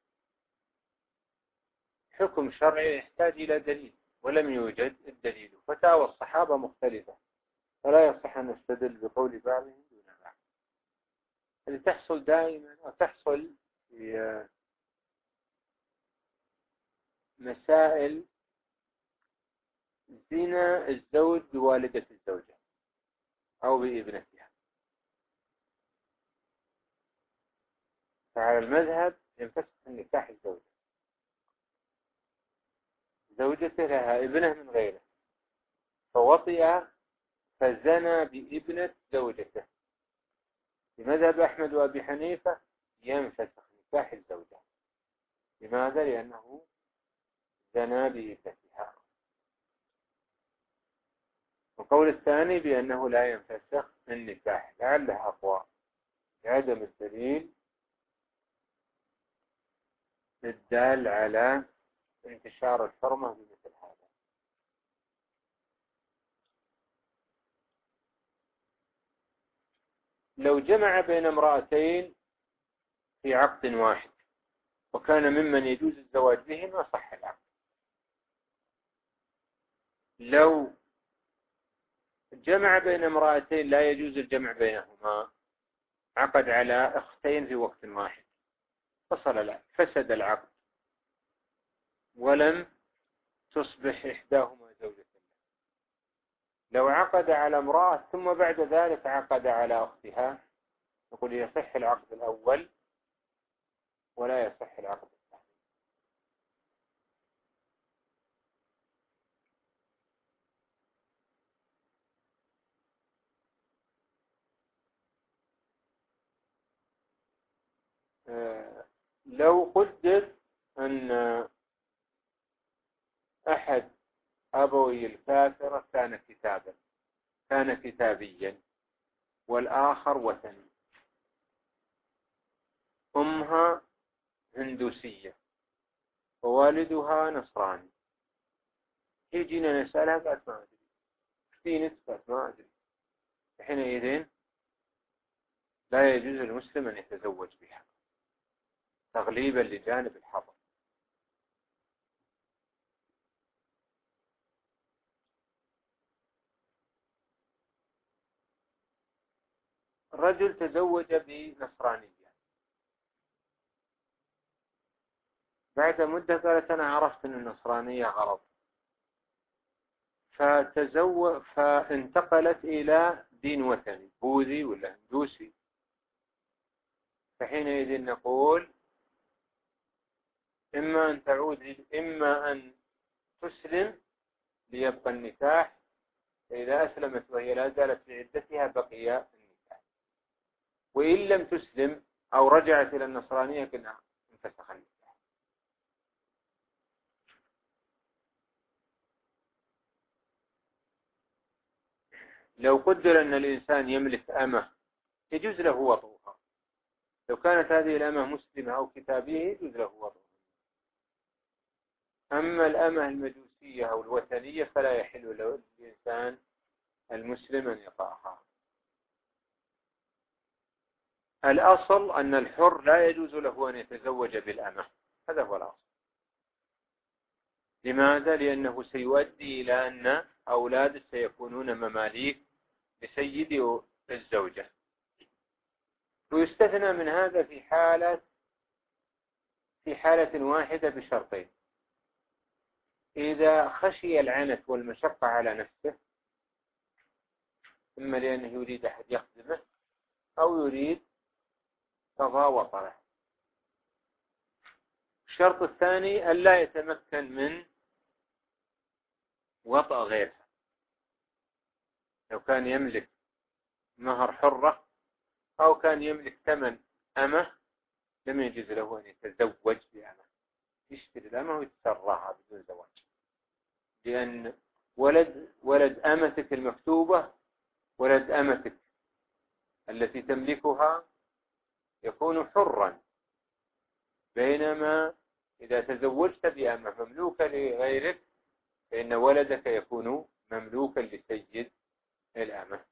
حكم شرعي يحتاج إلى دليل، ولم يوجد الدليل. فتاوى الصحابة مختلفة، فلا يصح أن نستدل بقول بعضهم دون بعض. اللي تحصل دائما وتحصل في مسائل زنا الزوج بوالدة الزوجة أو بابنتها، فعلى المذهب ينفسخ النكاح الزوجة. زوجته لها ابنه من غيره، فوطئ فزنى بابنة زوجته. في مذهب أحمد وأبي حنيفة ينفسخ نكاح الزوجة. لماذا؟ لأنه زنى بابنتها. والقول الثاني بأنه لا ينفسخ النكاح، لعله أقوى لعدم الدليل الدال على انتشار الحرمة بمثل هذا. لو جمع بين امرأتين في عقد واحد وكان ممن يجوز الزواج به ما صح العقد. لو جمع بين امرأتين لا يجوز الجمع بينهما، عقد على أختين في وقت واحد، فصل لا فسد العقد ولم تصبح إحداهما زوجة له. لو عقد على امرأة ثم بعد ذلك عقد على أختها، نقول يصح العقد الأول ولا يصح العقد الثاني. آه لو قدر أن أحد أبوي الكافرة كان كتابا كان كتابيا والآخر وثني، أمها هندوسية ووالدها نصراني، يجينا نسألها قالت ما أدري، في قالت ما أدري، حينئذ لا يجوز للمسلم أن يتزوج بها تغليبا لجانب الحظر. الرجل تزوج بنصرانية، بعد مدة قالت أنا عرفت أن النصرانية غلط، فتزوج فانتقلت إلى دين وثني بوذي ولا هندوسي، فحينئذ نقول إما أن تعود إما أن تسلم ليبقى النكاح، فإذا أسلمت وهي لا زالت في عدتها بقي النكاح، وإن لم تسلم أو رجعت إلى النصرانية كنا انفسخ النكاح. لو قدر أن الإنسان يملك أمة يجوز له وطئها، لو كانت هذه الأمة مسلمة أو كتابية يجوز له وطئها. أما الأمة المجوسية أو الوثنية فلا يحل له الإنسان المسلم أن يطأها. الأصل أن الحر لا يجوز له أن يتزوج بالأمة، هذا هو الأصل. لماذا؟ لأنه سيؤدي إلى أن أولاده سيكونون مماليك لسيد الزوجة. ويستثنى من هذا في حالة في حالة واحدة بشرطين: إذا خشي العنت والمشقة على نفسه، إما لأنه يريد أحد يخدمه أو يريد قضاء وطنه. الشرط الثاني ألا يتمكن من وطأ غيرها. لو كان يملك مهر حرة أو كان يملك ثمن أمة لم يجوز له أن يتزوج بأمة، يشتري الأمة ويتسرها بدون زواج، لأن ولد ولد أمتك المكتوبة ولد أمتك التي تملكها يكون حرا، بينما إذا تزوجت بأمة مملوكة لغيرك فإن ولدك يكون مملوكا لسيد الأمة.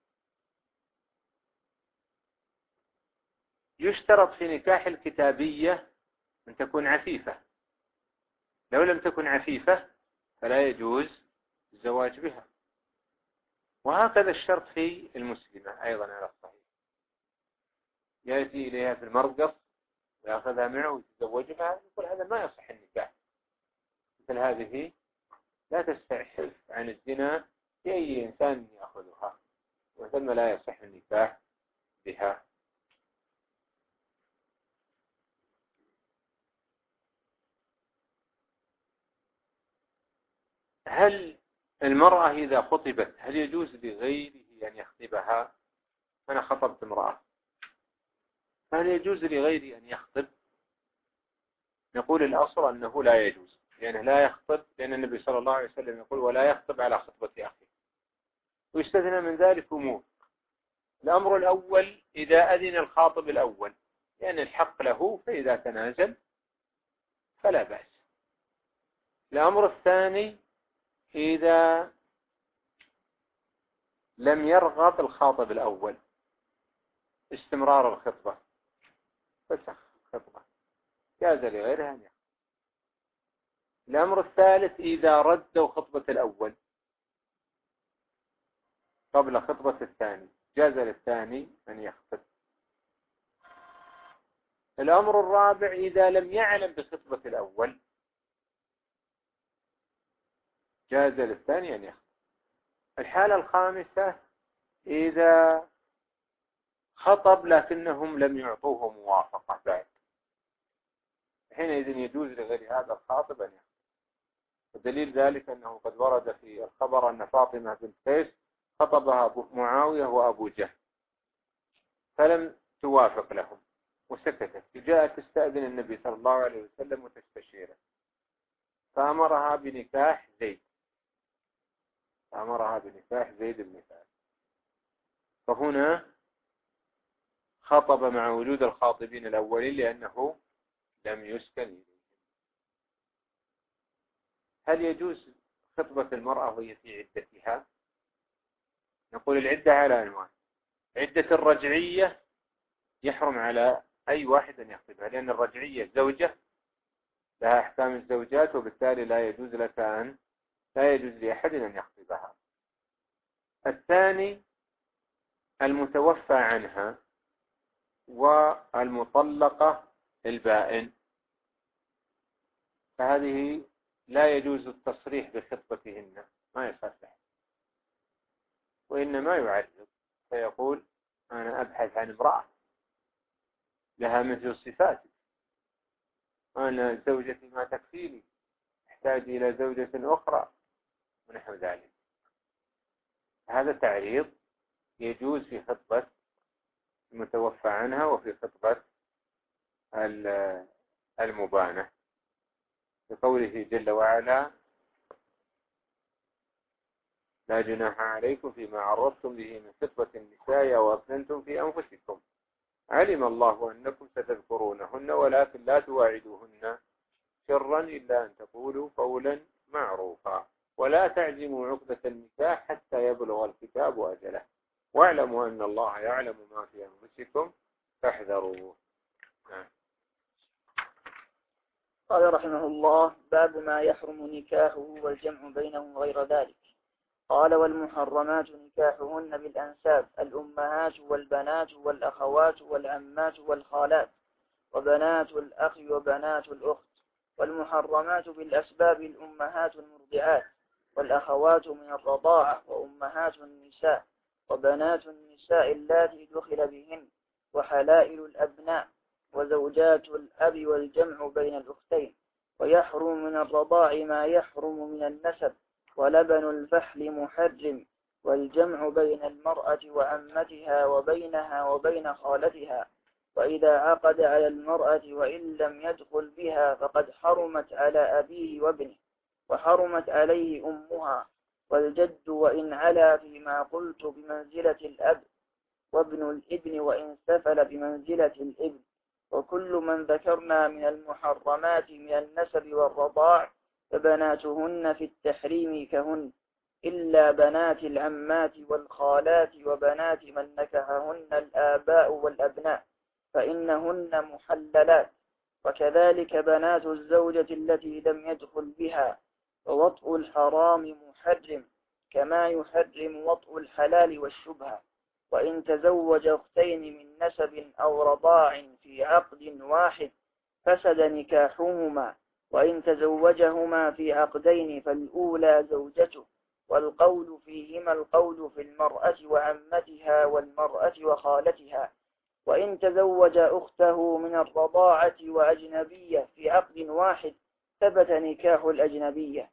يشترط في نكاح الكتابية أن تكون عفيفة، لو لم تكن عفيفة فلا يجوز الزواج بها. وهكذا الشرط في المسلمة أيضا على الصحيح، يأتي إليها في المرقص ويأخذها معه ويتزوجها، يقول هذا ما يصح النكاح، مثل هذه لا تستعفف عن الزنا لأي إنسان يأخذها، وثم لا يصح النكاح بها. هل المرأة إذا خطبت هل يجوز لغيره أن يخطبها؟ أنا خطبت امرأة، هل يجوز لغيري أن يخطب؟ نقول الأصل أنه لا يجوز، لأنه لا يخطب، لأن النبي صلى الله عليه وسلم يقول ولا يخطب على خطبة أخيه. ويستثنى من ذلك أمور: الأمر الأول إذا أذن الخاطب الأول لأن الحق له فإذا تنازل فلا بأس. الأمر الثاني إذا لم يرغب الخاطب الأول استمرار الخطبة فسخ خطبة، جاز لغيرها أن يخطب. الأمر الثالث إذا ردوا خطبة الأول قبل خطبة الثاني جاز للثاني أن يخطب. الأمر الرابع إذا لم يعلم بخطبة الأول جاز للثاني أن يخطب. الحالة الخامسة إذا خطب لكنهم لم يعطوه موافقة بعد، حينئذ يجوز لغير هذا الخاطب أن يخطب. ودليل ذلك أنه قد ورد في الخبر أن فاطمة بنت قيس خطبها أبو معاوية وأبو جهل فلم توافق لهم وسكتت، جاءت تستأذن النبي صلى الله عليه وسلم وتستشيره فأمرها بنكاح زيد فأمرها بنكاح زيد بن ثابت. فهنا خطب مع وجود الخاطبين الأولين لأنه لم يسكن إليهم. هل يجوز خطبة المرأة وهي في عدتها؟ نقول العدة على أنواع. عدة الرجعية يحرم على أي واحد أن يخطبها، لأن الرجعية زوجة لها أحكام الزوجات، وبالتالي لا يجوز لك أن لا يجوز لأحد أن يخطبها. الثاني المتوفى عنها والمطلقة البائن، فهذه لا يجوز التصريح بخطبتهن، ما يصرح، وإنما يعرض فيقول أنا أبحث عن امرأة لها مثل صفاتي، أنا زوجتي ما تكفيني، أحتاج إلى زوجة أخرى ونحو ذلك. هذا تعريض يجوز في خطبة المتوفى عنها وفي خطبة المبانة، بقوله جل وعلا لا جناح عليكم فيما عرضتم به من خطبة النساء وأكننتم في أنفسكم علم الله أنكم ستذكرونهن ولكن لا تواعدوهن سرا إلا أن تقولوا قولا معروفا ولا تعزموا عقدة النكاح حتى يبلغ الكتاب أجله واعلموا أن الله يعلم ما في أنفسكم فاحذروه. قال رحمه الله باب ما يحرم نكاحه والجمع بينهم غير ذلك. قال والمحرمات نكاحهن بالأنساب الأمهات والبنات والأخوات والعمات والخالات وبنات الأخ وبنات الأخت. والمحرمات بالأسباب الأمهات المرضعات والأخوات من الرضاعة وأمهات النساء وبنات النساء اللاتي دخل بهن وحلائل الأبناء وزوجات الأب والجمع بين الأختين. ويحرم من الرضاع ما يحرم من النسب ولبن الفحل محرم والجمع بين المرأة وعمتها وبينها وبين خالتها. وإذا عقد على المرأة وإن لم يدخل بها فقد حرمت على أبيه وابنه وحرمت عليه أمها والجد وإن علا فيما قلت بمنزلة الأب وابن الابن وإن سفل بمنزلة الابن. وكل من ذكرنا من المحرمات من النسب والرضاع فبناتهن في التحريم كهن إلا بنات العمات والخالات وبنات من نكحهن الآباء والأبناء فإنهن محللات. وكذلك بنات الزوجة التي لم يدخل بها. ووطء الحرام محرم كما يحرم وطء الحلال والشبهة. وإن تزوج أختين من نسب أو رضاع في عقد واحد فسد نكاحهما. وإن تزوجهما في عقدين فالأولى زوجته. والقول فيهما القول في المرأة وعمتها والمرأة وخالتها. وإن تزوج أخته من الرضاعة وأجنبية في عقد واحد ثبت نكاح الأجنبية.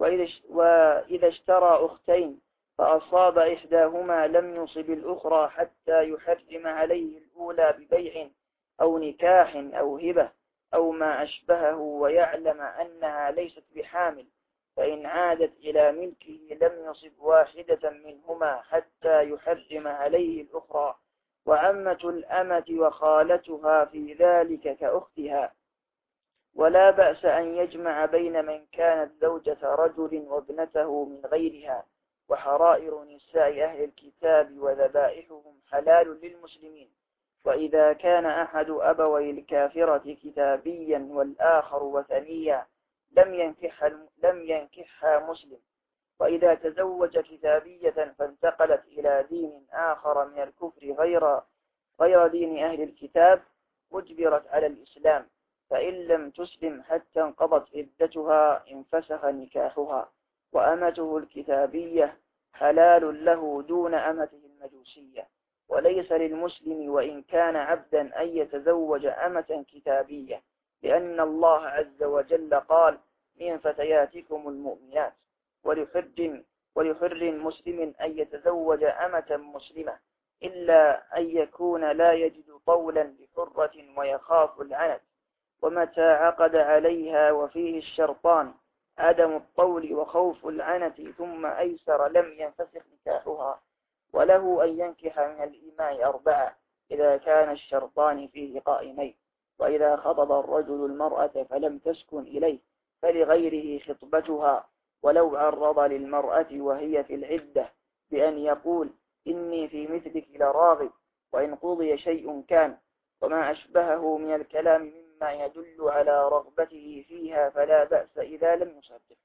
وإذا اشترى أختين فأصاب إحداهما لم يصب الأخرى حتى يحرم عليه الأولى ببيع أو نكاح أو هبة أو ما أشبهه ويعلم أنها ليست بحامل فإن عادت إلى ملكه لم يصب واحدة منهما حتى يحرم عليه الأخرى. وعمة الأمة وخالتها في ذلك كأختها. ولا بأس أن يجمع بين من كانت زوجة رجل وابنته من غيرها. وحرائر نساء أهل الكتاب وذبائحهم حلال للمسلمين وإذا كان أحد أبوي الكافرة كتابيا والآخر وثنيا لم ينكح لم ينكحها مسلم. وإذا تزوج كتابية فانتقلت إلى دين آخر من الكفر غير غير دين أهل الكتاب أجبرت على الإسلام، فإن لم تسلم حتى انقضت عدتها انفسخ نكاحها. وأمته الكتابية حلال له دون أمته المجوسية. وليس للمسلم وإن كان عبدا أن يتزوج أمة كتابية، لأن الله عز وجل قال من فتياتكم المؤمنات. ولحر ولحر مسلم أن يتزوج أمة مسلمة إلا أن يكون لا يجد طولا لحرة ويخاف العنت. ومتى عقد عليها وفيه الشرطان عدم الطول وخوف العنت ثم أيسر لم ينفسخ نكاحها. وله أن ينكح من الإماء أربعة إذا كان الشرطان فيه قائمين. وإذا خطب الرجل المرأة فلم تسكن إليه فلغيره خطبتها، ولو عرض للمرأة وهي في العدة بأن يقول إني في مثلك لراغب، وإن قضي شيء كان. وما أشبهه من الكلام مما يدل على رغبته فيها فلا بأس إذا لم يصدق.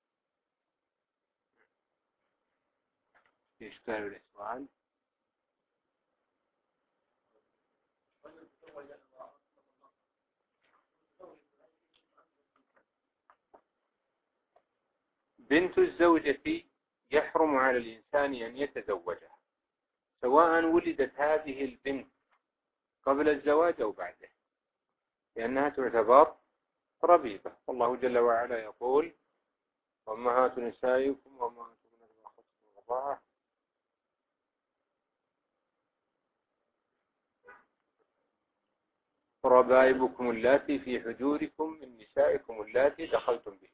إشكال الإسوال. بنت الزوجة يحرم على الإنسان أن يتزوجها، سواء ولدت هذه البنت قبل الزواج أو بعده، لأنها تعتبر ربيبة. والله جل وعلا يقول أمهات نسائكم وأمهاتكم من أخذتم الرضاعة وربائبكم اللاتي في حجوركم من نسائكم اللاتي دخلتم بهن.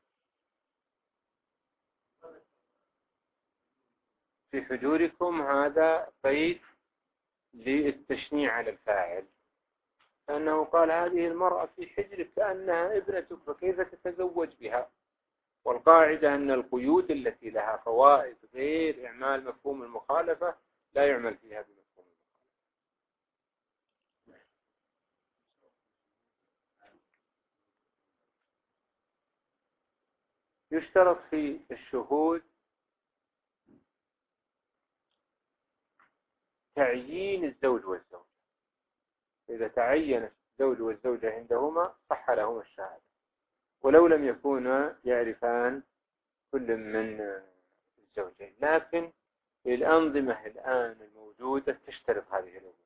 في حجوركم هذا قيد للتشنيع على الفاعل، لأنه قال هذه المرأة في حجرك كأنها ابنتك فكيف تتزوج بها. والقاعدة أن القيود التي لها فوائد غير إعمال مفهوم المخالفة لا يعمل فيها بمفهوم المخالفة. يشترط في الشهود تعيين الزوج والزوجة. إذا تعين الزوج والزوجة عندهما صح لهما الشهادة، ولو لم يكونا يعرفان كل من الزوجين. لكن الأنظمة الآن الموجودة تشترط هذه الأمور،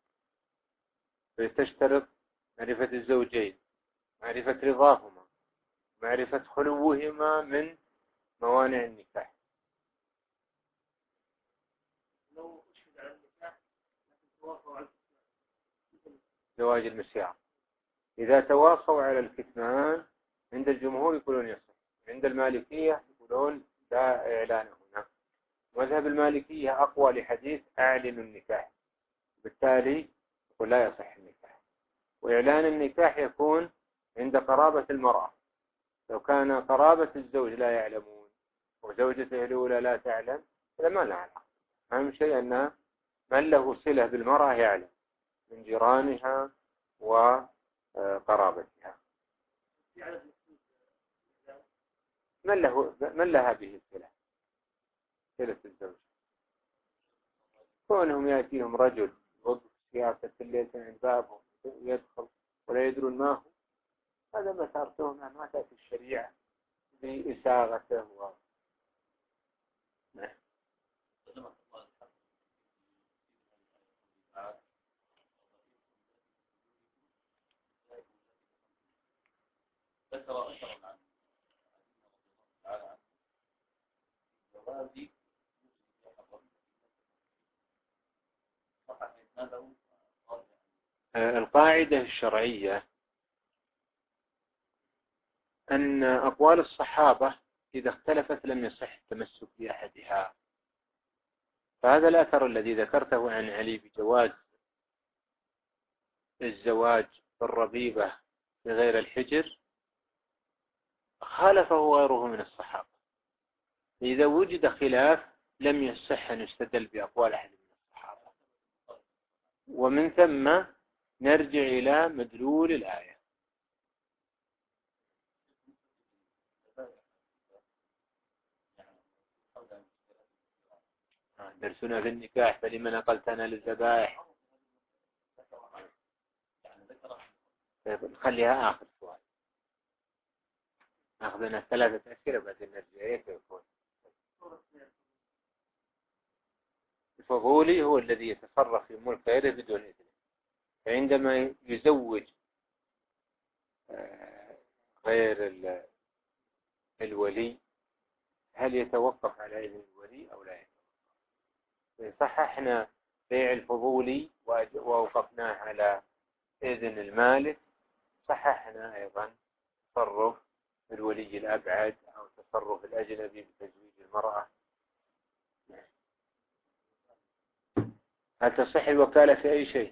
تشترط معرفة الزوجين، معرفة رضاهما، معرفة خلوهما من موانع النكاح. زواج المسيار إذا تواصوا على الكتمان عند الجمهور يقولون يصح، عند المالكية يقولون لا إعلان هنا. مذهب المالكية أقوى لحديث أعلن النكاح، بالتالي يقول لا يصح النكاح. وإعلان النكاح يكون عند قرابة المرأة. لو كان قرابة الزوج لا يعلمون وزوجته الأولى لا تعلم هذا ما له علاقة. أهم شيء أن من له صلة بالمرأة يعلم من جيرانها وقرابتها. من له من لها به الصلة، صلة الزوج. كونهم يأتيهم رجل يوظف سياسة الليل عند بابهم ويدخل ولا يدرون ما هو، هذا مسارتهم. ما تأتي الشريعة بإساغته و نعم. القاعدة الشرعية أن أقوال الصحابة إذا اختلفت لم يصح التمسك بأحدها. فهذا الأثر الذي ذكرته عن علي بجواز الزواج بالربيبة بغير الحجر خالفه غيره من الصحابة. إذا وجد خلاف لم يصح أن يستدل بأقوال أحد من الصحابة، ومن ثم نرجع إلى مدلول الآية. درسنا في النكاح فلما نقلتنا للذبائح. طيب نخليها آخر سؤال، نأخذنا ثلاثة أسئلة بعدين نرجع إليه يكون. الفضولي هو الذي يتصرف في ملك غيره بدون إذنه، فعندما يزوج غير الولي هل يتوقف على إذن الولي أو لا يتوقف؟ صححنا بيع الفضولي ووقفناه على إذن المالك، صححنا أيضا تصرف الولي الأبعد أو تصرف الأجنبي بتزويج المرأة. هل تصح الوكالة في أي شيء؟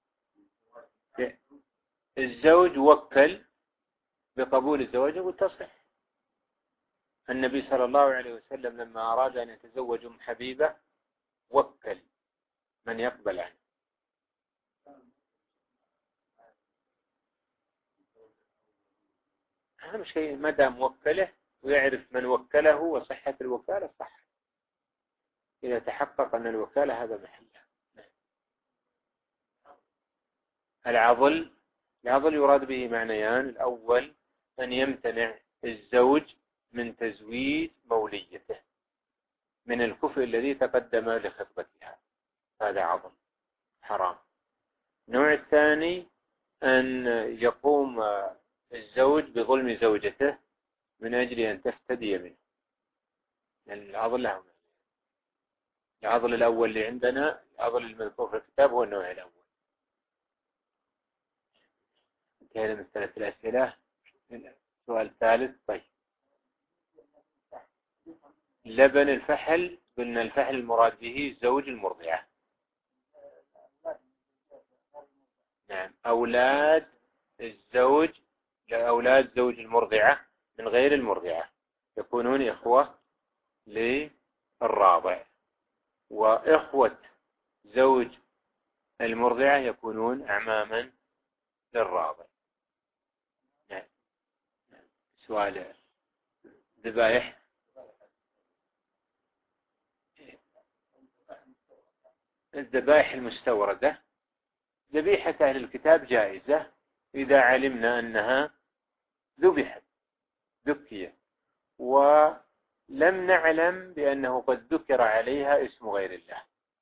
الزوج وكل بقبول الزواج وتصح. النبي صلى الله عليه وسلم لما أراد أن يتزوج أم حبيبة وكل من يقبل عنه. أهم شيء ما دام وكله ويعرف من وكله وصحة الوكالة صح، إذا تحقق أن الوكالة هذا محلها. العضل العضل يراد به معنيان، الأول أن يمتنع الزوج من تزويج موليته من الكفء الذي تقدم لخطبتها، هذا عضل حرام. النوع الثاني أن يقوم الزوج بظلم زوجته من أجل أن تفتدي منه، لأن يعني العضل له معنى. العضل الأول اللي عندنا، العضل المذكور في الكتاب، هو النوع الأول. انتهينا من ثلاث الأسئلة. السؤال الثالث. طيب لبن الفحل، قلنا الفحل المراد به زوج المرضعة. نعم، أولاد الزوج لأولاد زوج المرضعة من غير المرضعة يكونون إخوة للراضع، وإخوة زوج المرضعة يكونون أعماما للراضع. نعم. سؤال ذبائح. الذبائح المستوردة، ذبيحة أهل الكتاب جائزة إذا علمنا أنها ذبحت ذكية ولم نعلم بأنه قد ذكر عليها اسم غير الله.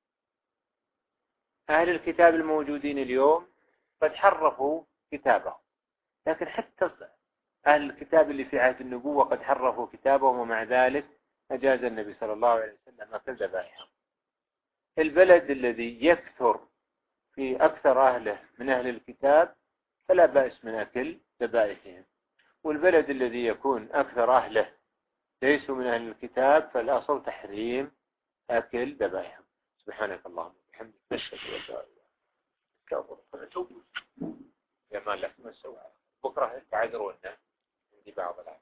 أهل الكتاب الموجودين اليوم قد حرفوا كتابهم، لكن حتى أهل الكتاب اللي في عهد النبوة قد حرفوا كتابهم، ومع ذلك أجاز النبي صلى الله عليه وسلم أكل ذبائحهم. البلد الذي يكثر في أكثر أهله من أهل الكتاب فلا بأس من أكل ذبائحهم، والبلد الذي يكون أكثر أهله ليسوا من أهل الكتاب فالأصل تحريم أكل ذبائحهم. سبحانك اللهم وبحمدك نشهد أن لا إله إلا أنت نستغفرك. يا مالك ما سوى بكرة تعذرونا عندي بعض الأعمال.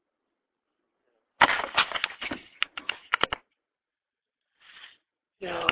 Yeah.